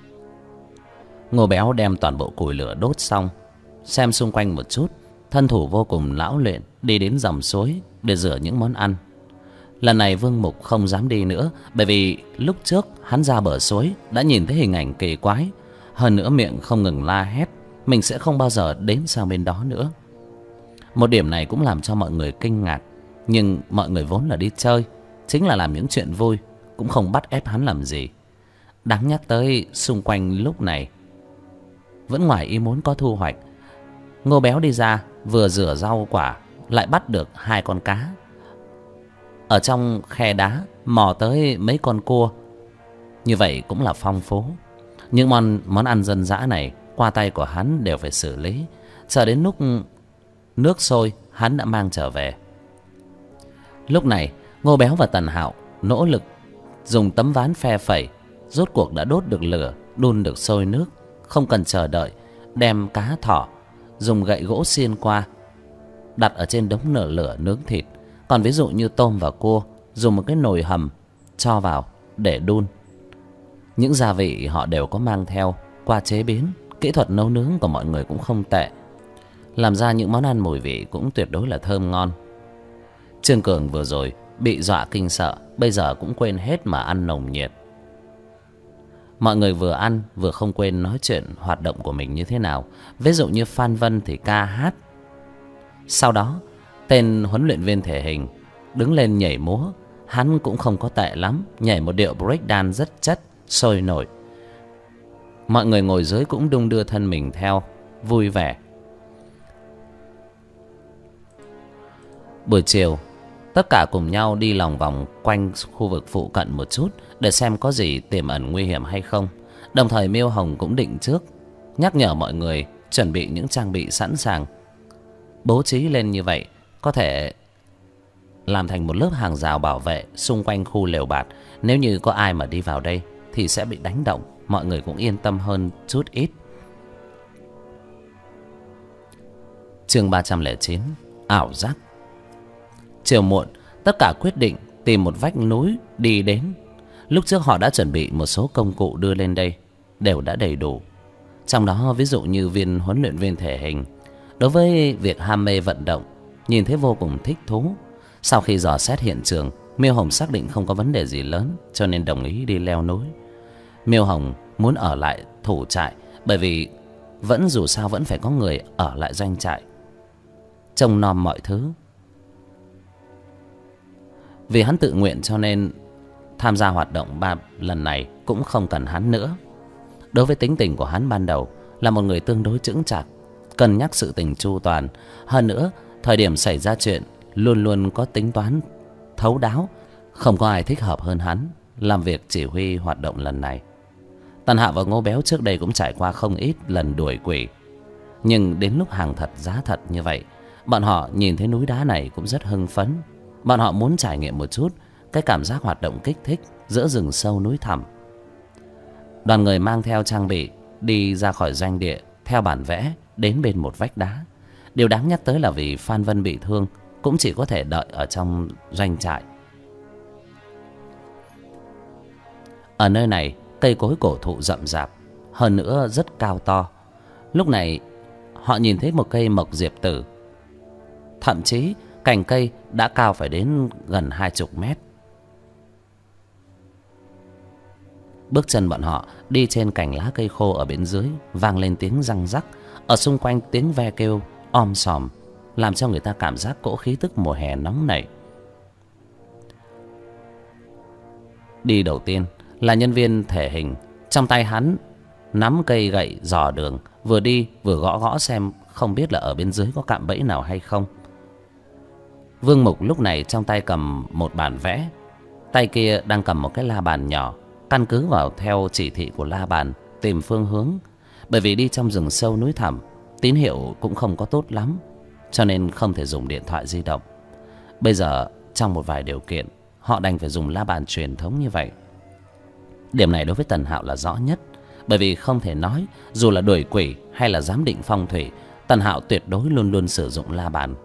Ngô Béo đem toàn bộ củi lửa đốt xong, xem xung quanh một chút, thân thủ vô cùng lão luyện, đi đến dòng suối để rửa những món ăn. Lần này Vương Mục không dám đi nữa, bởi vì lúc trước hắn ra bờ suối đã nhìn thấy hình ảnh kỳ quái, hơn nữa miệng không ngừng la hét mình sẽ không bao giờ đến sang bên đó nữa. Một điểm này cũng làm cho mọi người kinh ngạc, nhưng mọi người vốn là đi chơi, chính là làm những chuyện vui, cũng không bắt ép hắn làm gì. Đáng nhắc tới, xung quanh lúc này vẫn ngoài ý muốn có thu hoạch. Ngô Béo đi ra vừa rửa rau quả, lại bắt được 2 con cá. Ở trong khe đá mò tới mấy con cua. Như vậy cũng là phong phú. Những món ăn dân dã này qua tay của hắn đều phải xử lý, chờ đến lúc nước sôi hắn đã mang trở về. Lúc này Ngô Béo và Tần Hạo nỗ lực dùng tấm ván phe phẩy, rốt cuộc đã đốt được lửa, đun được sôi nước. Không cần chờ đợi, đem cá thỏ dùng gậy gỗ xiên qua, đặt ở trên đống lửa nướng thịt. Còn ví dụ như tôm và cua, dùng một cái nồi hầm cho vào để đun. Những gia vị họ đều có mang theo qua chế biến. Kỹ thuật nấu nướng của mọi người cũng không tệ, làm ra những món ăn mùi vị cũng tuyệt đối là thơm ngon. Trương Cường vừa rồi bị dọa kinh sợ, bây giờ cũng quên hết mà ăn nồng nhiệt. Mọi người vừa ăn vừa không quên nói chuyện hoạt động của mình như thế nào. Ví dụ như Phan Vân thì ca hát. Sau đó tên huấn luyện viên thể hình đứng lên nhảy múa. Hắn cũng không có tệ lắm, nhảy một điệu breakdance rất chất, sôi nổi. Mọi người ngồi dưới cũng đung đưa thân mình theo, vui vẻ. Buổi chiều, tất cả cùng nhau đi lòng vòng quanh khu vực phụ cận một chút để xem có gì tiềm ẩn nguy hiểm hay không. Đồng thời Miêu Hồng cũng định trước, nhắc nhở mọi người chuẩn bị những trang bị sẵn sàng. Bố trí lên như vậy có thể làm thành một lớp hàng rào bảo vệ xung quanh khu lều bạt. Nếu như có ai mà đi vào đây thì sẽ bị đánh động, mọi người cũng yên tâm hơn chút ít. Chương 309. Ảo giác. Chiều muộn, tất cả quyết định tìm một vách núi đi đến. Lúc trước họ đã chuẩn bị một số công cụ đưa lên đây, đều đã đầy đủ. Trong đó ví dụ như viên huấn luyện viên thể hình, đối với việc ham mê vận động, nhìn thấy vô cùng thích thú. Sau khi dò xét hiện trường, Miêu Hồng xác định không có vấn đề gì lớn, cho nên đồng ý đi leo núi. Miêu Hồng muốn ở lại thủ trại, bởi vì dù sao vẫn phải có người ở lại doanh trại, trông nom mọi thứ. Vì hắn tự nguyện cho nên tham gia hoạt động lần này cũng không cần hắn nữa. Đối với tính tình của hắn ban đầu là một người tương đối chững chạc, cân nhắc sự tình chu toàn. Hơn nữa, thời điểm xảy ra chuyện luôn luôn có tính toán thấu đáo. Không có ai thích hợp hơn hắn làm việc chỉ huy hoạt động lần này. Tần Hạo và Ngô Béo trước đây cũng trải qua không ít lần đuổi quỷ, nhưng đến lúc hàng thật giá thật như vậy, bọn họ nhìn thấy núi đá này cũng rất hưng phấn. Bọn họ muốn trải nghiệm một chút cái cảm giác hoạt động kích thích giữa rừng sâu núi thẳm. Đoàn người mang theo trang bị đi ra khỏi doanh địa theo bản vẽ, đến bên một vách đá. Điều đáng nhắc tới là vì Phan Vân bị thương, cũng chỉ có thể đợi ở trong doanh trại. Ở nơi này cây cối cổ thụ rậm rạp, hơn nữa rất cao to. Lúc này họ nhìn thấy một cây mộc diệp tử, thậm chí cành cây đã cao phải đến gần 20 mét. Bước chân bọn họ đi trên cành lá cây khô ở bên dưới, vang lên tiếng răng rắc. Ở xung quanh tiếng ve kêu om sòm, làm cho người ta cảm giác cỗ khí tức mùa hè nóng nảy. Đi đầu tiên là nhân viên thể hình, trong tay hắn nắm cây gậy dò đường, vừa đi vừa gõ gõ xem không biết là ở bên dưới có cạm bẫy nào hay không. Vương Mục lúc này trong tay cầm một bản vẽ, tay kia đang cầm một cái la bàn nhỏ, căn cứ vào theo chỉ thị của la bàn tìm phương hướng. Bởi vì đi trong rừng sâu núi thẳm, tín hiệu cũng không có tốt lắm, cho nên không thể dùng điện thoại di động. Bây giờ trong một vài điều kiện, họ đành phải dùng la bàn truyền thống như vậy. Điểm này đối với Tần Hạo là rõ nhất, bởi vì không thể nói dù là đuổi quỷ hay là giám định phong thủy, Tần Hạo tuyệt đối luôn luôn sử dụng la bàn.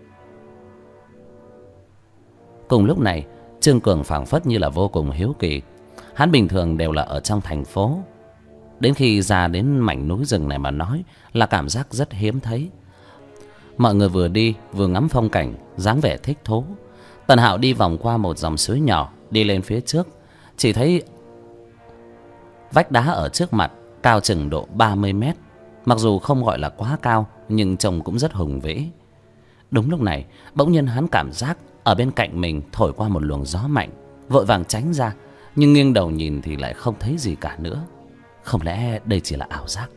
Cùng lúc này, Trương Cường phảng phất như là vô cùng hiếu kỳ. Hắn bình thường đều là ở trong thành phố, đến khi ra đến mảnh núi rừng này mà nói là cảm giác rất hiếm thấy. Mọi người vừa đi vừa ngắm phong cảnh, dáng vẻ thích thú. Tần Hạo đi vòng qua một dòng suối nhỏ, đi lên phía trước, chỉ thấy vách đá ở trước mặt cao chừng độ 30 mét. Mặc dù không gọi là quá cao, nhưng trông cũng rất hùng vĩ. Đúng lúc này, bỗng nhiên hắn cảm giác ở bên cạnh mình thổi qua một luồng gió mạnh, vội vàng tránh ra, nhưng nghiêng đầu nhìn thì lại không thấy gì cả nữa. Không lẽ đây chỉ là ảo giác?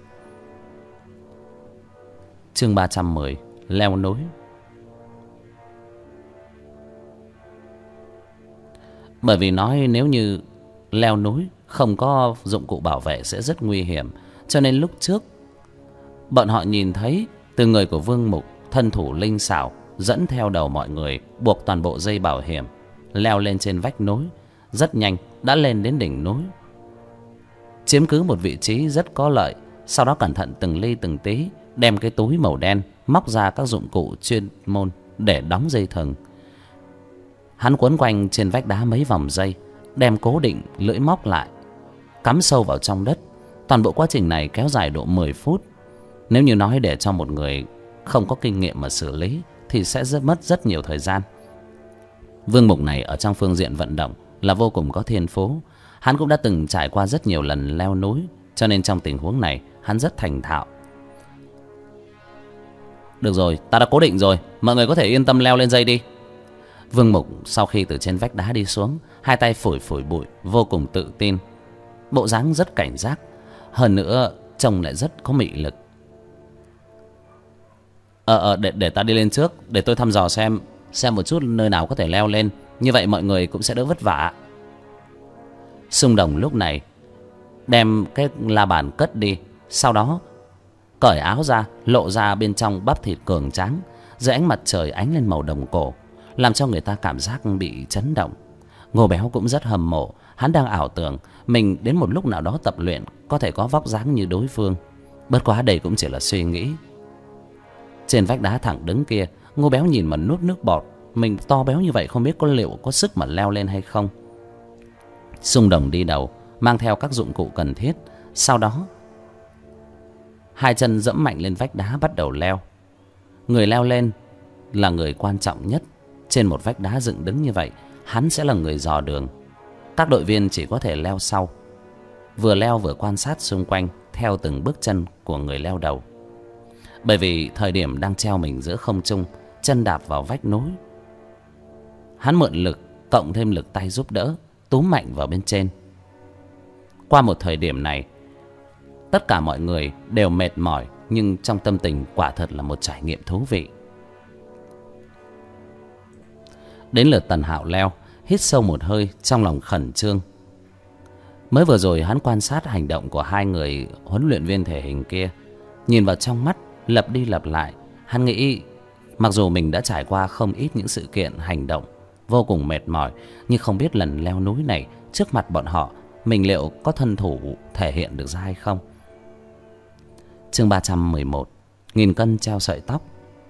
Chương 310. Leo núi. Bởi vì nói nếu như leo núi không có dụng cụ bảo vệ sẽ rất nguy hiểm, cho nên lúc trước bọn họ nhìn thấy từ người của Vương Mục thân thủ linh xảo, dẫn theo đầu mọi người, buộc toàn bộ dây bảo hiểm, leo lên trên vách núi. Rất nhanh đã lên đến đỉnh núi, chiếm cứ một vị trí rất có lợi. Sau đó cẩn thận từng ly từng tí đem cái túi màu đen móc ra các dụng cụ chuyên môn để đóng dây thừng. Hắn quấn quanh trên vách đá mấy vòng dây, đem cố định lưỡi móc lại, cắm sâu vào trong đất. Toàn bộ quá trình này kéo dài độ 10 phút. Nếu như nói để cho một người không có kinh nghiệm mà xử lý thì sẽ mất rất nhiều thời gian. Vương Mục này ở trong phương diện vận động là vô cùng có thiên phú. Hắn cũng đã từng trải qua rất nhiều lần leo núi, cho nên trong tình huống này hắn rất thành thạo. Được rồi, ta đã cố định rồi, mọi người có thể yên tâm leo lên dây đi. Vương Mục sau khi từ trên vách đá đi xuống, hai tay phủi phủi bụi, vô cùng tự tin, bộ dáng rất cảnh giác, hơn nữa trông lại rất có mị lực. Để ta đi lên trước, để tôi thăm dò xem một chút nơi nào có thể leo lên, như vậy mọi người cũng sẽ đỡ vất vả. Xung Đồng lúc này đem cái la bàn cất đi, sau đó cởi áo ra, lộ ra bên trong bắp thịt cường tráng, dưới ánh mặt trời ánh lên màu đồng cổ, làm cho người ta cảm giác bị chấn động. Ngô Béo cũng rất hâm mộ, hắn đang ảo tưởng mình đến một lúc nào đó tập luyện có thể có vóc dáng như đối phương. Bất quá đây cũng chỉ là suy nghĩ. Trên vách đá thẳng đứng kia, Ngô Béo nhìn mà nuốt nước bọt. Mình to béo như vậy không biết liệu có sức mà leo lên hay không. Xung Đồng đi đầu, mang theo các dụng cụ cần thiết. Sau đó hai chân dẫm mạnh lên vách đá bắt đầu leo. Người leo lên là người quan trọng nhất. Trên một vách đá dựng đứng như vậy, hắn sẽ là người dò đường. Các đội viên chỉ có thể leo sau, vừa leo vừa quan sát xung quanh theo từng bước chân của người leo đầu. Bởi vì thời điểm đang treo mình giữa không trung, chân đạp vào vách núi, hắn mượn lực cộng thêm lực tay giúp đỡ, túm mạnh vào bên trên. Qua một thời điểm này, tất cả mọi người đều mệt mỏi, nhưng trong tâm tình quả thật là một trải nghiệm thú vị. Đến lượt Tần Hạo leo, hít sâu một hơi, trong lòng khẩn trương. Mới vừa rồi hắn quan sát hành động của hai người huấn luyện viên thể hình kia, nhìn vào trong mắt, lặp đi lặp lại. Hắn nghĩ mặc dù mình đã trải qua không ít những sự kiện hành động vô cùng mệt mỏi, nhưng không biết lần leo núi này trước mặt bọn họ, mình liệu có thân thủ thể hiện được ra hay không. Chương 311, nghìn cân treo sợi tóc.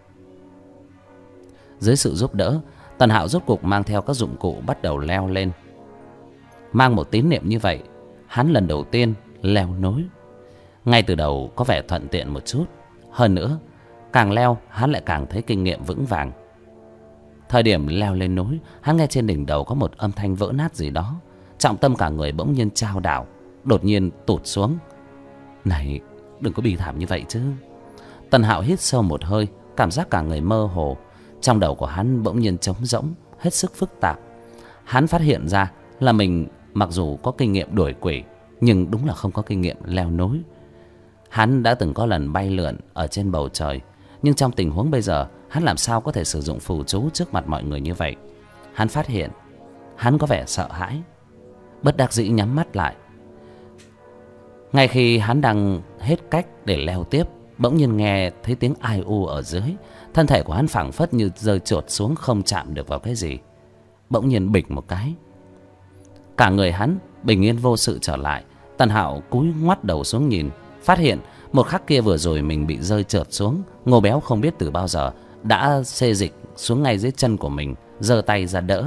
Dưới sự giúp đỡ, Tần Hạo rốt cuộc mang theo các dụng cụ bắt đầu leo lên. Mang một tín niệm như vậy, hắn lần đầu tiên leo núi. Ngay từ đầu có vẻ thuận tiện một chút. Hơn nữa, càng leo hắn lại càng thấy kinh nghiệm vững vàng. Thời điểm leo lên núi, hắn nghe trên đỉnh đầu có một âm thanh vỡ nát gì đó. Trọng tâm cả người bỗng nhiên chao đảo, đột nhiên tụt xuống. Này, đừng có bi thảm như vậy chứ. Tần Hạo hít sâu một hơi, cảm giác cả người mơ hồ. Trong đầu của hắn bỗng nhiên trống rỗng, hết sức phức tạp. Hắn phát hiện ra là mình mặc dù có kinh nghiệm đuổi quỷ, nhưng đúng là không có kinh nghiệm leo núi. Hắn đã từng có lần bay lượn ở trên bầu trời, nhưng trong tình huống bây giờ, hắn làm sao có thể sử dụng phù chú trước mặt mọi người như vậy. Hắn phát hiện hắn có vẻ sợ hãi, bất đắc dĩ nhắm mắt lại. Ngay khi hắn đang hết cách để leo tiếp, bỗng nhiên nghe thấy tiếng ai u ở dưới. Thân thể của hắn phảng phất như rơi chột xuống, không chạm được vào cái gì. Bỗng nhiên bịch một cái, cả người hắn bình yên vô sự trở lại. Tần Hạo cúi ngoắt đầu xuống nhìn, phát hiện một khắc kia vừa rồi mình bị rơi trượt xuống, Ngô Béo không biết từ bao giờ đã xê dịch xuống ngay dưới chân của mình, giơ tay ra đỡ.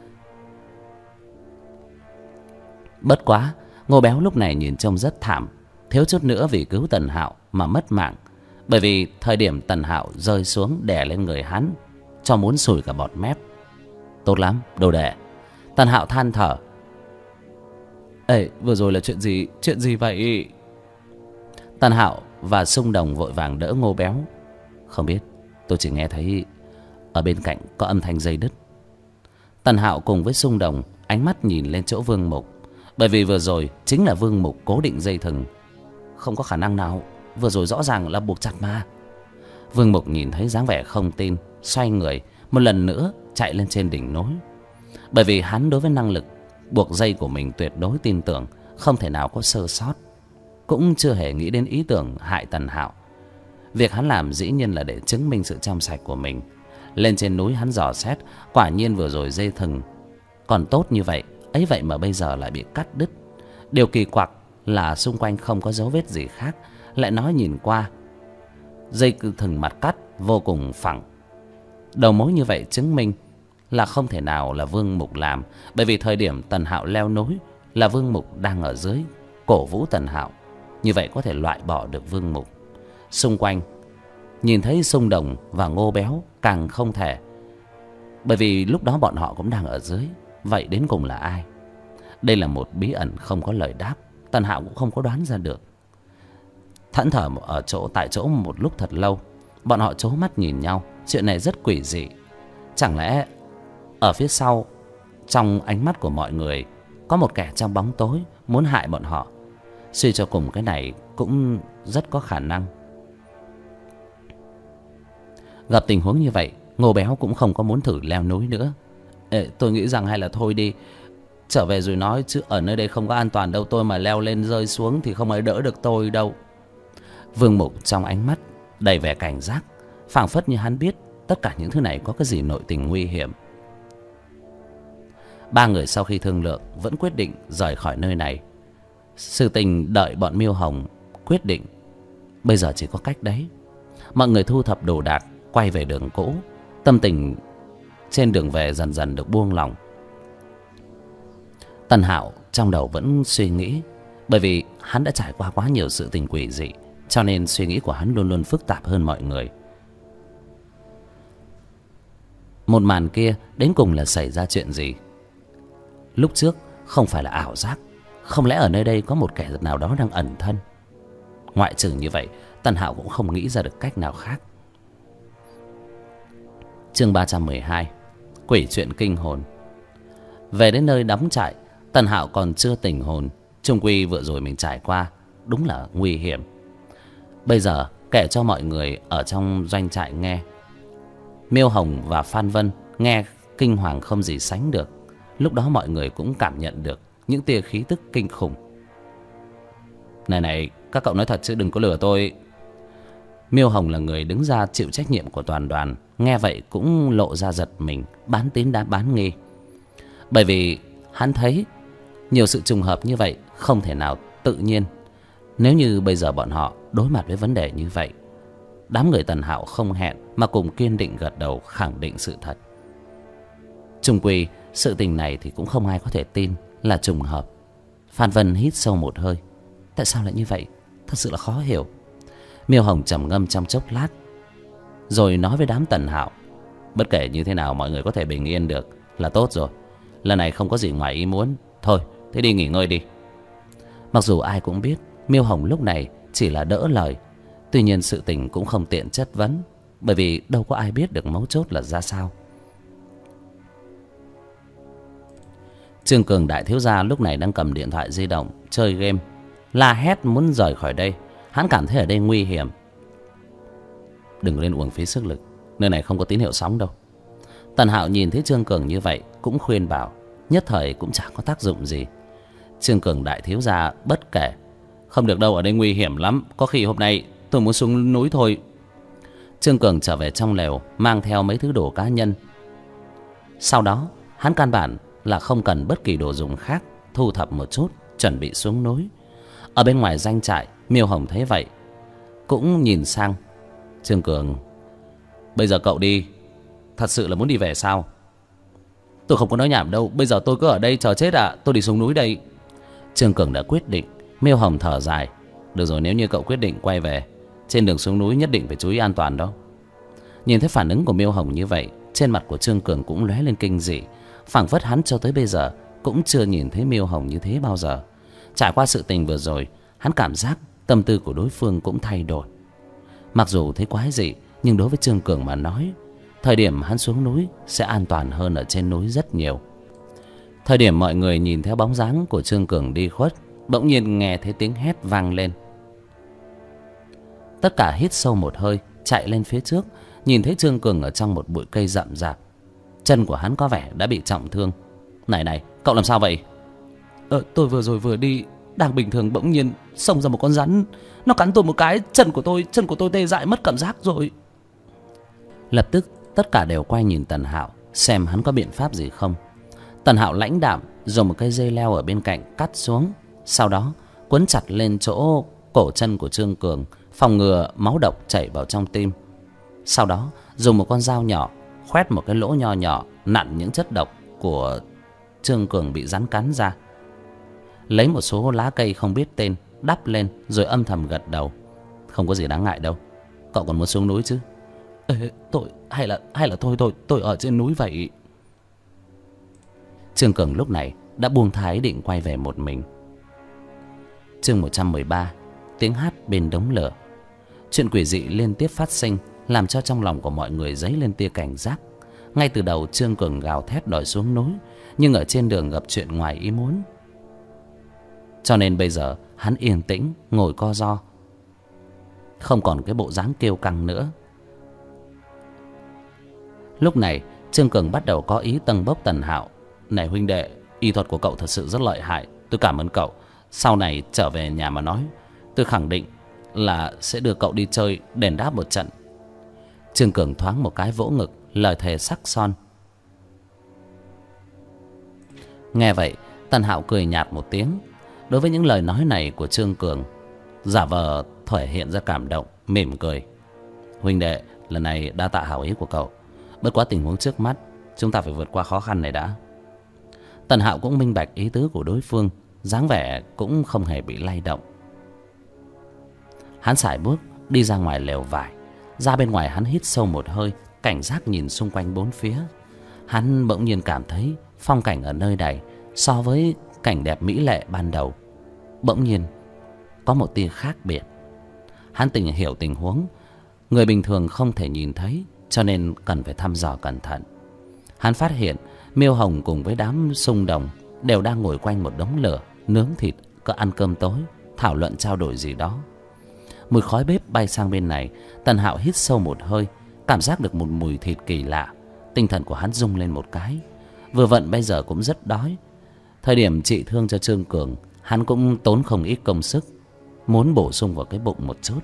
Bất quá, Ngô Béo lúc này nhìn trông rất thảm, thiếu chút nữa vì cứu Tần Hạo mà mất mạng. Bởi vì thời điểm Tần Hạo rơi xuống đè lên người hắn, cho muốn sùi cả bọt mép. Tốt lắm, đồ đệ. Tần Hạo than thở. Ê, vừa rồi là chuyện gì vậy? Tần Hạo và Xung Đồng vội vàng đỡ Ngô Béo. Không biết, tôi chỉ nghe thấy ở bên cạnh có âm thanh dây đứt. Tần Hạo cùng với Xung Đồng ánh mắt nhìn lên chỗ Vương Mục, bởi vì vừa rồi chính là Vương Mục cố định dây thừng. Không có khả năng nào, vừa rồi rõ ràng là buộc chặt mà. Vương Mục nhìn thấy dáng vẻ không tin, xoay người một lần nữa chạy lên trên đỉnh núi. Bởi vì hắn đối với năng lực buộc dây của mình tuyệt đối tin tưởng, không thể nào có sơ sót, cũng chưa hề nghĩ đến ý tưởng hại Tần Hạo. Việc hắn làm dĩ nhiên là để chứng minh sự trong sạch của mình. Lên trên núi hắn dò xét, quả nhiên vừa rồi dây thừng còn tốt như vậy, ấy vậy mà bây giờ lại bị cắt đứt. Điều kỳ quặc là xung quanh không có dấu vết gì khác. Lại nói nhìn qua, dây thừng mặt cắt vô cùng phẳng. Đầu mối như vậy chứng minh là không thể nào là Vương Mục làm. Bởi vì thời điểm Tần Hạo leo núi là Vương Mục đang ở dưới cổ vũ Tần Hạo, như vậy có thể loại bỏ được Vương Mục. Xung quanh nhìn thấy Xung Đồng và Ngô Béo càng không thể, bởi vì lúc đó bọn họ cũng đang ở dưới. Vậy đến cùng là ai? Đây là một bí ẩn không có lời đáp. Tần Hạo cũng không có đoán ra được. Thẫn thờ tại chỗ một lúc thật lâu. Bọn họ trố mắt nhìn nhau. Chuyện này rất quỷ dị. Chẳng lẽ ở phía sau, trong ánh mắt của mọi người, có một kẻ trong bóng tối muốn hại bọn họ? Suy cho cùng cái này cũng rất có khả năng. Gặp tình huống như vậy, Ngô Béo cũng không có muốn thử leo núi nữa. Tôi nghĩ rằng hay là thôi đi, trở về rồi nói, chứ ở nơi đây không có an toàn đâu. Tôi mà leo lên rơi xuống thì không ai đỡ được tôi đâu. Vương Mục trong ánh mắt đầy vẻ cảnh giác, phảng phất như hắn biết tất cả những thứ này có cái gì nội tình nguy hiểm. Ba người sau khi thương lượng vẫn quyết định rời khỏi nơi này. Sự tình đợi bọn Miêu Hồng quyết định, bây giờ chỉ có cách đấy. Mọi người thu thập đồ đạc, quay về đường cũ. Tâm tình trên đường về dần dần được buông lỏng. Tần Hạo trong đầu vẫn suy nghĩ, bởi vì hắn đã trải qua quá nhiều sự tình quỷ dị, cho nên suy nghĩ của hắn luôn luôn phức tạp hơn mọi người. Một màn kia đến cùng là xảy ra chuyện gì? Lúc trước không phải là ảo giác? Không lẽ ở nơi đây có một kẻ nào đó đang ẩn thân? Ngoại trừ như vậy, Tần Hạo cũng không nghĩ ra được cách nào khác. Chương 312: Quỷ chuyện kinh hồn. Về đến nơi đóng trại, Tần Hạo còn chưa tỉnh hồn. Chung quy vừa rồi mình trải qua đúng là nguy hiểm. Bây giờ kể cho mọi người ở trong doanh trại nghe. Miêu Hồng và Phan Vân nghe kinh hoàng không gì sánh được. Lúc đó mọi người cũng cảm nhận được những tia khí tức kinh khủng. Này, các cậu nói thật chứ đừng có lừa tôi. Miêu Hồng là người đứng ra chịu trách nhiệm của toàn đoàn, nghe vậy cũng lộ ra giật mình, bán tín đã bán nghi. Bởi vì hắn thấy nhiều sự trùng hợp như vậy không thể nào tự nhiên. Nếu như bây giờ bọn họ đối mặt với vấn đề như vậy, đám người Tần Hạo không hẹn mà cùng kiên định gật đầu khẳng định sự thật. Chung quy sự tình này thì cũng không ai có thể tin là trùng hợp. Phan Vân hít sâu một hơi. Tại sao lại như vậy? Thật sự là khó hiểu. Miêu Hồng trầm ngâm trong chốc lát, rồi nói với đám Tần Hạo: bất kể như thế nào mọi người có thể bình yên được là tốt rồi. Lần này không có gì ngoài ý muốn. Thôi, thế đi nghỉ ngơi đi. Mặc dù ai cũng biết Miêu Hồng lúc này chỉ là đỡ lời, tuy nhiên sự tình cũng không tiện chất vấn, bởi vì đâu có ai biết được mấu chốt là ra sao. Trương Cường đại thiếu gia lúc này đang cầm điện thoại di động chơi game, la hét muốn rời khỏi đây. Hắn cảm thấy ở đây nguy hiểm. Đừng lên uổng phí sức lực, nơi này không có tín hiệu sóng đâu. Tần Hạo nhìn thấy Trương Cường như vậy cũng khuyên bảo, nhất thời cũng chẳng có tác dụng gì. Trương Cường đại thiếu gia bất kể: không được đâu, ở đây nguy hiểm lắm, có khi hôm nay tôi muốn xuống núi thôi. Trương Cường trở về trong lều, mang theo mấy thứ đồ cá nhân. Sau đó hắn căn bản là không cần bất kỳ đồ dùng khác, thu thập một chút chuẩn bị xuống núi. Ở bên ngoài doanh trại, Miêu Hồng thấy vậy cũng nhìn sang Trương Cường: bây giờ cậu đi, thật sự là muốn đi về sao? Tôi không có nói nhảm đâu, bây giờ tôi cứ ở đây chờ chết à? Tôi đi xuống núi đây. Trương Cường đã quyết định. Miêu Hồng thở dài: được rồi, nếu như cậu quyết định quay về, trên đường xuống núi nhất định phải chú ý an toàn đó. Nhìn thấy phản ứng của Miêu Hồng như vậy, trên mặt của Trương Cường cũng lóe lên kinh dị. Phảng phất hắn cho tới bây giờ cũng chưa nhìn thấy Miêu Hồng như thế bao giờ. Trải qua sự tình vừa rồi, hắn cảm giác tâm tư của đối phương cũng thay đổi. Mặc dù thấy quái dị, nhưng đối với Trương Cường mà nói, thời điểm hắn xuống núi sẽ an toàn hơn ở trên núi rất nhiều. Thời điểm mọi người nhìn theo bóng dáng của Trương Cường đi khuất, bỗng nhiên nghe thấy tiếng hét vang lên. Tất cả hít sâu một hơi, chạy lên phía trước, nhìn thấy Trương Cường ở trong một bụi cây rậm rạp. Chân của hắn có vẻ đã bị trọng thương. Này, cậu làm sao vậy? Tôi vừa rồi vừa đi đang bình thường, bỗng nhiên xông ra một con rắn, nó cắn tôi một cái, chân của tôi tê dại mất cảm giác rồi. Lập tức tất cả đều quay nhìn Tần Hạo xem hắn có biện pháp gì không. Tần Hạo lãnh đạm dùng một cây dây leo ở bên cạnh cắt xuống, sau đó quấn chặt lên chỗ cổ chân của Trương Cường, phòng ngừa máu độc chảy vào trong tim. Sau đó dùng một con dao nhỏ khoét một cái lỗ nho nhỏ, nặn những chất độc của Trương Cường bị rắn cắn ra. Lấy một số lá cây không biết tên đắp lên, rồi âm thầm gật đầu: không có gì đáng ngại đâu, cậu còn muốn xuống núi chứ? Tôi hay là tôi ở trên núi vậy. Trương Cường lúc này đã buông tha ý định quay về một mình. Chương 113: Tiếng hát bên đống lửa. Chuyện quỷ dị liên tiếp phát sinh, làm cho trong lòng của mọi người dấy lên tia cảnh giác. Ngay từ đầu Trương Cường gào thét đòi xuống núi, nhưng ở trên đường gặp chuyện ngoài ý muốn, cho nên bây giờ hắn yên tĩnh ngồi co ro, không còn cái bộ dáng kêu căng nữa. Lúc này Trương Cường bắt đầu có ý tâng bốc Tần Hạo: này huynh đệ, y thuật của cậu thật sự rất lợi hại, tôi cảm ơn cậu. Sau này trở về nhà mà nói, tôi khẳng định là sẽ đưa cậu đi chơi đền đáp một trận. Trương Cường thoáng một cái vỗ ngực, lời thề sắc son. Nghe vậy Tần Hạo cười nhạt một tiếng. Đối với những lời nói này của Trương Cường, giả vờ thể hiện ra cảm động, mỉm cười: Huynh đệ, lần này đa tạ hảo ý của cậu. Bất quá tình huống trước mắt, chúng ta phải vượt qua khó khăn này đã. Tần Hạo cũng minh bạch ý tứ của đối phương, dáng vẻ cũng không hề bị lay động. Hắn sải bước đi ra ngoài lều vải. Ra bên ngoài hắn hít sâu một hơi, cảnh giác nhìn xung quanh bốn phía. Hắn bỗng nhiên cảm thấy phong cảnh ở nơi này so với cảnh đẹp mỹ lệ ban đầu bỗng nhiên có một tia khác biệt. Hắn hiểu tình huống người bình thường không thể nhìn thấy, cho nên cần phải thăm dò cẩn thận. Hắn phát hiện Miêu Hồng cùng với đám xung đồng đều đang ngồi quanh một đống lửa, nướng thịt, có ăn cơm tối, thảo luận trao đổi gì đó. Mùi khói bếp bay sang bên này. Tần Hạo hít sâu một hơi, cảm giác được một mùi thịt kỳ lạ. Tinh thần của hắn rung lên một cái. Vừa vặn bây giờ cũng rất đói. Thời điểm trị thương cho Trương Cường, hắn cũng tốn không ít công sức, muốn bổ sung vào cái bụng một chút.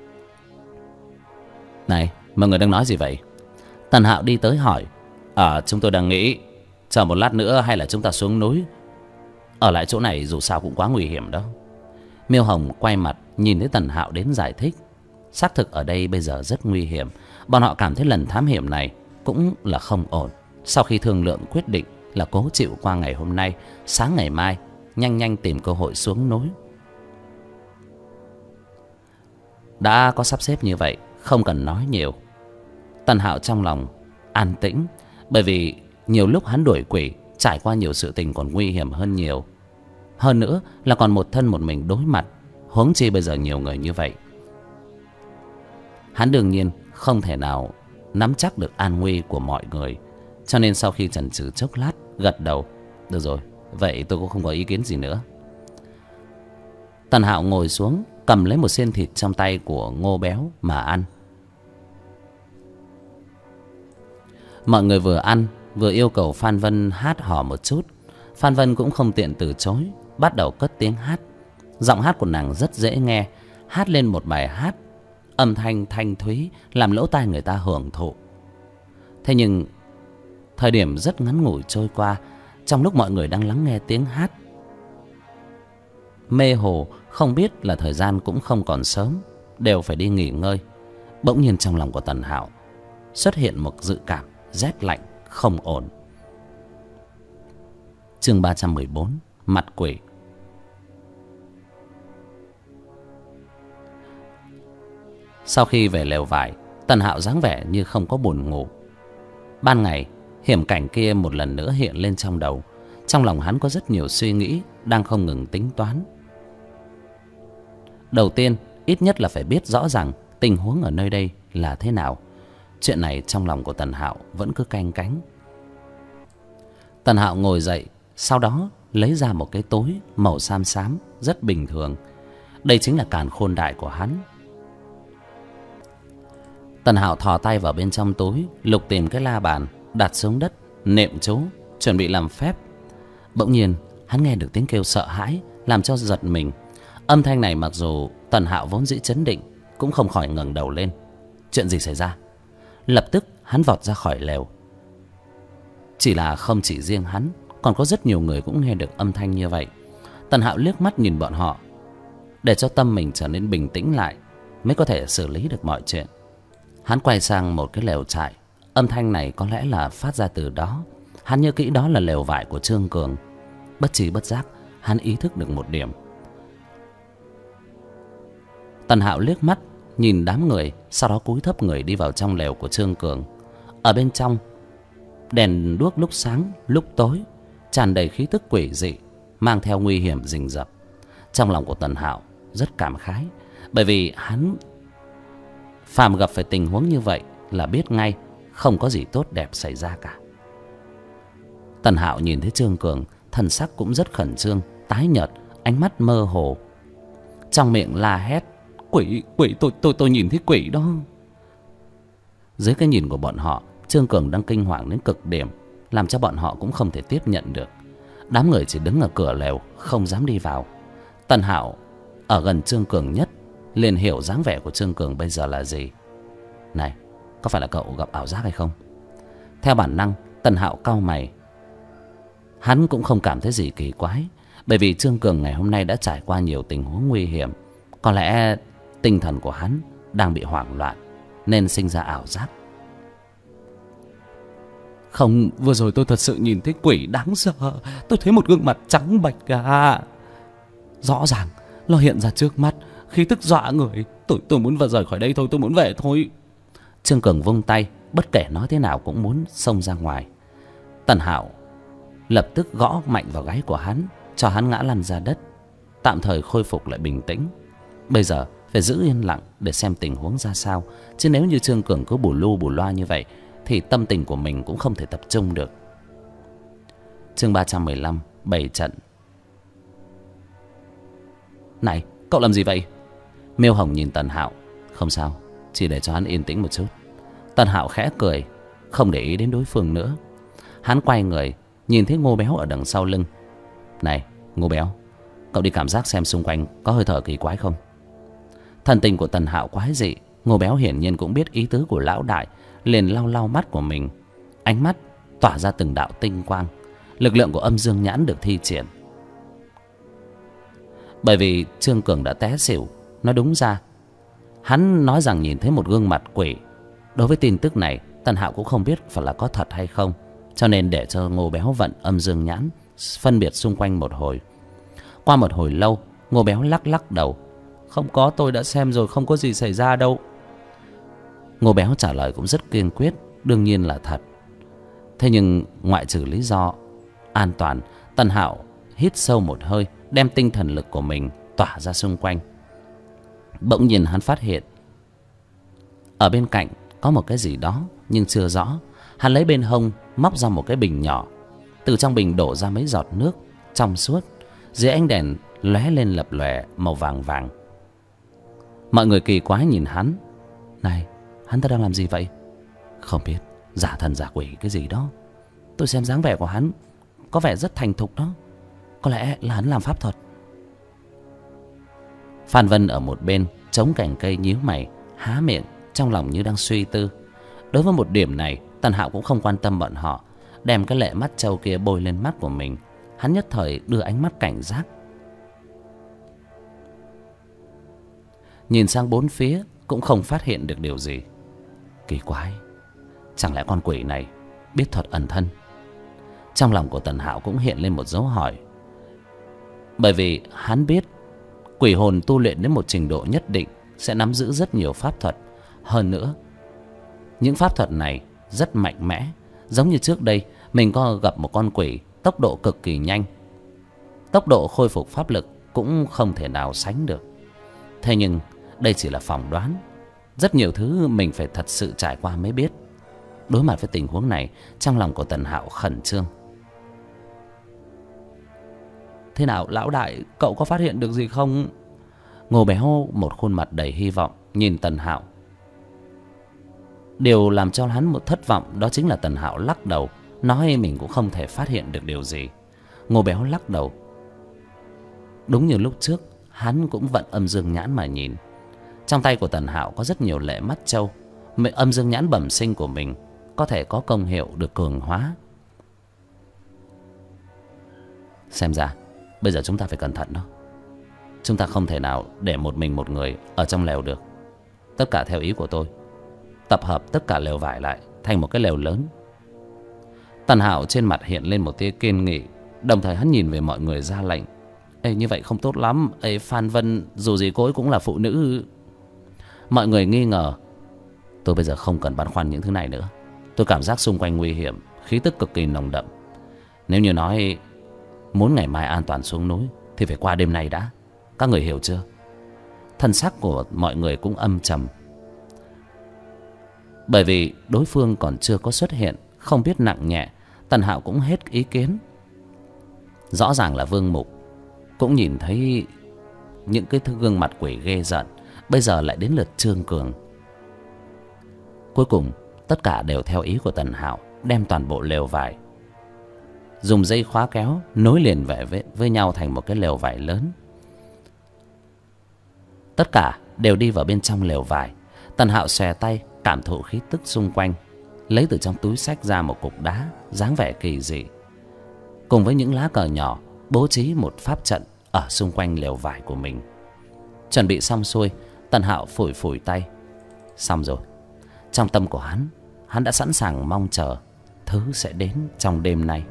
Này, mọi người đang nói gì vậy? Tần Hạo đi tới hỏi. Chúng tôi đang nghĩ chờ một lát nữa hay là chúng ta xuống núi. Ở lại chỗ này dù sao cũng quá nguy hiểm đó. Miêu Hồng quay mặt nhìn thấy Tần Hạo đến giải thích. Xác thực ở đây bây giờ rất nguy hiểm. Bọn họ cảm thấy lần thám hiểm này cũng là không ổn. Sau khi thương lượng quyết định là cố chịu qua ngày hôm nay, sáng ngày mai nhanh tìm cơ hội xuống núi. Đã có sắp xếp như vậy, không cần nói nhiều. Tần Hạo trong lòng an tĩnh, bởi vì nhiều lúc hắn đuổi quỷ trải qua nhiều sự tình còn nguy hiểm hơn nhiều. Hơn nữa là còn một thân một mình đối mặt, huống chi bây giờ nhiều người như vậy. Hắn đương nhiên không thể nào nắm chắc được an nguy của mọi người, cho nên sau khi chần chừ chốc lát gật đầu. Được rồi, vậy tôi cũng không có ý kiến gì nữa. Tần Hạo ngồi xuống, cầm lấy một xiên thịt trong tay của Ngô Béo mà ăn. Mọi người vừa ăn vừa yêu cầu Phan Vân hát hò một chút. Phan Vân cũng không tiện từ chối, bắt đầu cất tiếng hát. Giọng hát của nàng rất dễ nghe, hát lên một bài hát âm thanh thanh thúy, làm lỗ tai người ta hưởng thụ. Thế nhưng thời điểm rất ngắn ngủi trôi qua, trong lúc mọi người đang lắng nghe tiếng hát mê hồ, không biết là thời gian cũng không còn sớm, đều phải đi nghỉ ngơi. Bỗng nhiên trong lòng của Tần Hạo xuất hiện một dự cảm rét lạnh không ổn. Chương 314, mặt quỷ. Sau khi về lều vải, Tần Hạo dáng vẻ như không có buồn ngủ. Ban ngày, hiểm cảnh kia một lần nữa hiện lên trong đầu. Trong lòng hắn có rất nhiều suy nghĩ đang không ngừng tính toán. Đầu tiên, ít nhất là phải biết rõ ràng tình huống ở nơi đây là thế nào. Chuyện này trong lòng của Tần Hạo vẫn cứ canh cánh. Tần Hạo ngồi dậy, sau đó lấy ra một cái túi màu xám xám rất bình thường. Đây chính là càn khôn đại của hắn. Tần Hạo thò tay vào bên trong túi, lục tìm cái la bàn, đặt xuống đất, niệm chú, chuẩn bị làm phép. Bỗng nhiên hắn nghe được tiếng kêu sợ hãi, làm cho giật mình. Âm thanh này mặc dù Tần Hạo vốn dĩ trấn định, cũng không khỏi ngẩng đầu lên. Chuyện gì xảy ra? Lập tức hắn vọt ra khỏi lều. Chỉ là không chỉ riêng hắn, còn có rất nhiều người cũng nghe được âm thanh như vậy. Tần Hạo liếc mắt nhìn bọn họ, để cho tâm mình trở nên bình tĩnh lại, mới có thể xử lý được mọi chuyện. Hắn quay sang một cái lều trại. Âm thanh này có lẽ là phát ra từ đó. Hắn nhớ kỹ đó là lều vải của Trương Cường. Bất trí bất giác hắn ý thức được một điểm. Tần Hạo liếc mắt nhìn đám người, sau đó cúi thấp người đi vào trong lều của Trương Cường. Ở bên trong, đèn đuốc lúc sáng lúc tối, tràn đầy khí tức quỷ dị, mang theo nguy hiểm rình rập. Trong lòng của Tần Hạo rất cảm khái, bởi vì hắn phàm gặp phải tình huống như vậy là biết ngay không có gì tốt đẹp xảy ra cả. Tần Hạo nhìn thấy Trương Cường, thần sắc cũng rất khẩn trương, tái nhợt, ánh mắt mơ hồ, trong miệng la hét: "Quỷ, quỷ, tôi nhìn thấy quỷ đó." Dưới cái nhìn của bọn họ, Trương Cường đang kinh hoàng đến cực điểm, làm cho bọn họ cũng không thể tiếp nhận được. Đám người chỉ đứng ở cửa lều, không dám đi vào. Tần Hạo ở gần Trương Cường nhất, liền hiểu dáng vẻ của Trương Cường bây giờ là gì. Này, có phải là cậu gặp ảo giác hay không? Theo bản năng, Tần Hạo cau mày. Hắn cũng không cảm thấy gì kỳ quái, bởi vì Trương Cường ngày hôm nay đã trải qua nhiều tình huống nguy hiểm. Có lẽ tinh thần của hắn đang bị hoảng loạn. nên sinh ra ảo giác. Không, vừa rồi tôi thật sự nhìn thấy quỷ đáng sợ. Tôi thấy một gương mặt trắng bệch cả, rõ ràng nó hiện ra trước mắt, khí tức dọa người. Tôi muốn rời khỏi đây thôi, tôi muốn về thôi. Trương Cường vung tay, bất kể nói thế nào cũng muốn xông ra ngoài. Tần Hạo lập tức gõ mạnh vào gáy của hắn, cho hắn ngã lăn ra đất, tạm thời khôi phục lại bình tĩnh. Bây giờ phải giữ yên lặng để xem tình huống ra sao, chứ nếu như Trương Cường cứ bù lu bù loa như vậy thì tâm tình của mình cũng không thể tập trung được. Chương 315, 7 trận. Này, cậu làm gì vậy? Miêu Hồng nhìn Tần Hạo. Không sao, chỉ để cho hắn yên tĩnh một chút. Tần Hạo khẽ cười, không để ý đến đối phương nữa. Hắn quay người, nhìn thấy Ngô Béo ở đằng sau lưng. Này, Ngô Béo, cậu đi cảm giác xem xung quanh có hơi thở kỳ quái không? Thần tình của Tần Hạo quái dị. Ngô Béo hiển nhiên cũng biết ý tứ của lão đại, liền lau lau mắt của mình. Ánh mắt tỏa ra từng đạo tinh quang. Lực lượng của âm dương nhãn được thi triển. Bởi vì Trương Cường đã té xỉu, nói đúng ra hắn nói rằng nhìn thấy một gương mặt quỷ. Đối với tin tức này, Tần Hạo cũng không biết phải là có thật hay không, cho nên để cho Ngô Béo vận âm dương nhãn phân biệt xung quanh một hồi. Qua một hồi lâu, Ngô Béo lắc lắc đầu. Không có, tôi đã xem rồi, không có gì xảy ra đâu. Ngô Béo trả lời cũng rất kiên quyết, đương nhiên là thật. Thế nhưng ngoại trừ lý do an toàn, Tần Hạo hít sâu một hơi, đem tinh thần lực của mình tỏa ra xung quanh. Bỗng nhiên hắn phát hiện ở bên cạnh có một cái gì đó, nhưng chưa rõ. Hắn lấy bên hông móc ra một cái bình nhỏ, từ trong bình đổ ra mấy giọt nước trong suốt, dưới ánh đèn lóe lên lập lòe màu vàng vàng. Mọi người kỳ quái nhìn hắn. Này, hắn ta đang làm gì vậy? Không biết, giả thần giả quỷ cái gì đó. Tôi xem dáng vẻ của hắn có vẻ rất thành thục đó. Có lẽ là hắn làm pháp thuật. Phan Vân ở một bên chống cành cây nhíu mày, há miệng, trong lòng như đang suy tư. Đối với một điểm này, Tần Hạo cũng không quan tâm bọn họ, đem cái lệ mắt trâu kia bôi lên mắt của mình. Hắn nhất thời đưa ánh mắt cảnh giác, nhìn sang bốn phía cũng không phát hiện được điều gì. Kỳ quái, chẳng lẽ con quỷ này biết thuật ẩn thân? Trong lòng của Tần Hạo cũng hiện lên một dấu hỏi. Bởi vì hắn biết quỷ hồn tu luyện đến một trình độ nhất định sẽ nắm giữ rất nhiều pháp thuật. Hơn nữa, những pháp thuật này rất mạnh mẽ. Giống như trước đây mình có gặp một con quỷ, tốc độ cực kỳ nhanh, tốc độ khôi phục pháp lực cũng không thể nào sánh được. Thế nhưng đây chỉ là phỏng đoán, rất nhiều thứ mình phải thật sự trải qua mới biết. Đối mặt với tình huống này, trong lòng của Tần Hạo khẩn trương. Thế nào lão đại, cậu có phát hiện được gì không? Ngô Béo một khuôn mặt đầy hy vọng nhìn Tần Hạo. Điều làm cho hắn một thất vọng đó chính là Tần Hạo lắc đầu, nói mình cũng không thể phát hiện được điều gì. Ngô Béo lắc đầu. Đúng như lúc trước, hắn cũng vận âm dương nhãn mà nhìn. Trong tay của Tần Hạo có rất nhiều lệ mắt trâu. Âm dương nhãn bẩm sinh của mình có thể có công hiệu được cường hóa. Xem ra bây giờ chúng ta phải cẩn thận đó. Chúng ta không thể nào để một mình một người ở trong lều được. Tất cả theo ý của tôi, tập hợp tất cả lều vải lại thành một cái lều lớn. Tần Hạo trên mặt hiện lên một tia kiên nghị, đồng thời hắn nhìn về mọi người ra lệnh. Ê, như vậy không tốt lắm. Ê, Phan Vân dù gì cô ấy cũng là phụ nữ. Mọi người nghi ngờ. Tôi bây giờ không cần băn khoăn những thứ này nữa. Tôi cảm giác xung quanh nguy hiểm, khí tức cực kỳ nồng đậm. Nếu như nói muốn ngày mai an toàn xuống núi thì phải qua đêm nay đã. Các người hiểu chưa? Thân sắc của mọi người cũng âm trầm, bởi vì đối phương còn chưa có xuất hiện, không biết nặng nhẹ. Tần Hạo cũng hết ý kiến. Rõ ràng là Vương Mục cũng nhìn thấy những cái gương mặt quỷ ghê rợn, bây giờ lại đến lượt Trương Cường. Cuối cùng tất cả đều theo ý của Tần Hạo, đem toàn bộ lều vải dùng dây khóa kéo nối liền với nhau thành một cái lều vải lớn. Tất cả đều đi vào bên trong lều vải. Tần Hạo xòe tay cảm thụ khí tức xung quanh, lấy từ trong túi xách ra một cục đá dáng vẻ kỳ dị, cùng với những lá cờ nhỏ, bố trí một pháp trận ở xung quanh lều vải của mình. Chuẩn bị xong xuôi, Tần Hạo phủi phủi tay. Xong rồi, Trong tâm của hắn đã sẵn sàng mong chờ thứ sẽ đến trong đêm nay.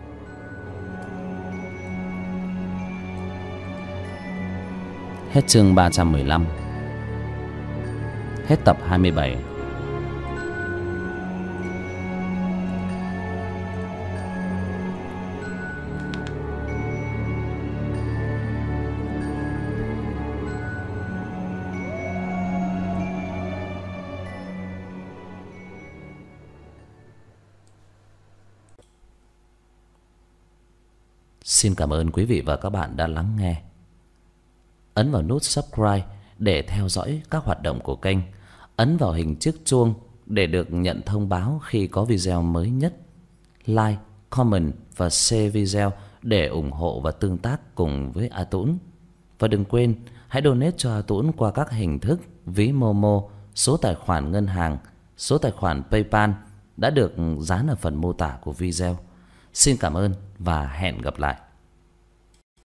Hết chương 315. Hết tập 27. Xin cảm ơn quý vị và các bạn đã lắng nghe. Ấn vào nút subscribe để theo dõi các hoạt động của kênh. Ấn vào hình chiếc chuông để được nhận thông báo khi có video mới nhất. Like, comment và share video để ủng hộ và tương tác cùng với A Tũng. Và đừng quên hãy donate cho A Tũng qua các hình thức ví Momo, số tài khoản ngân hàng, số tài khoản PayPal đã được dán ở phần mô tả của video. Xin cảm ơn và hẹn gặp lại.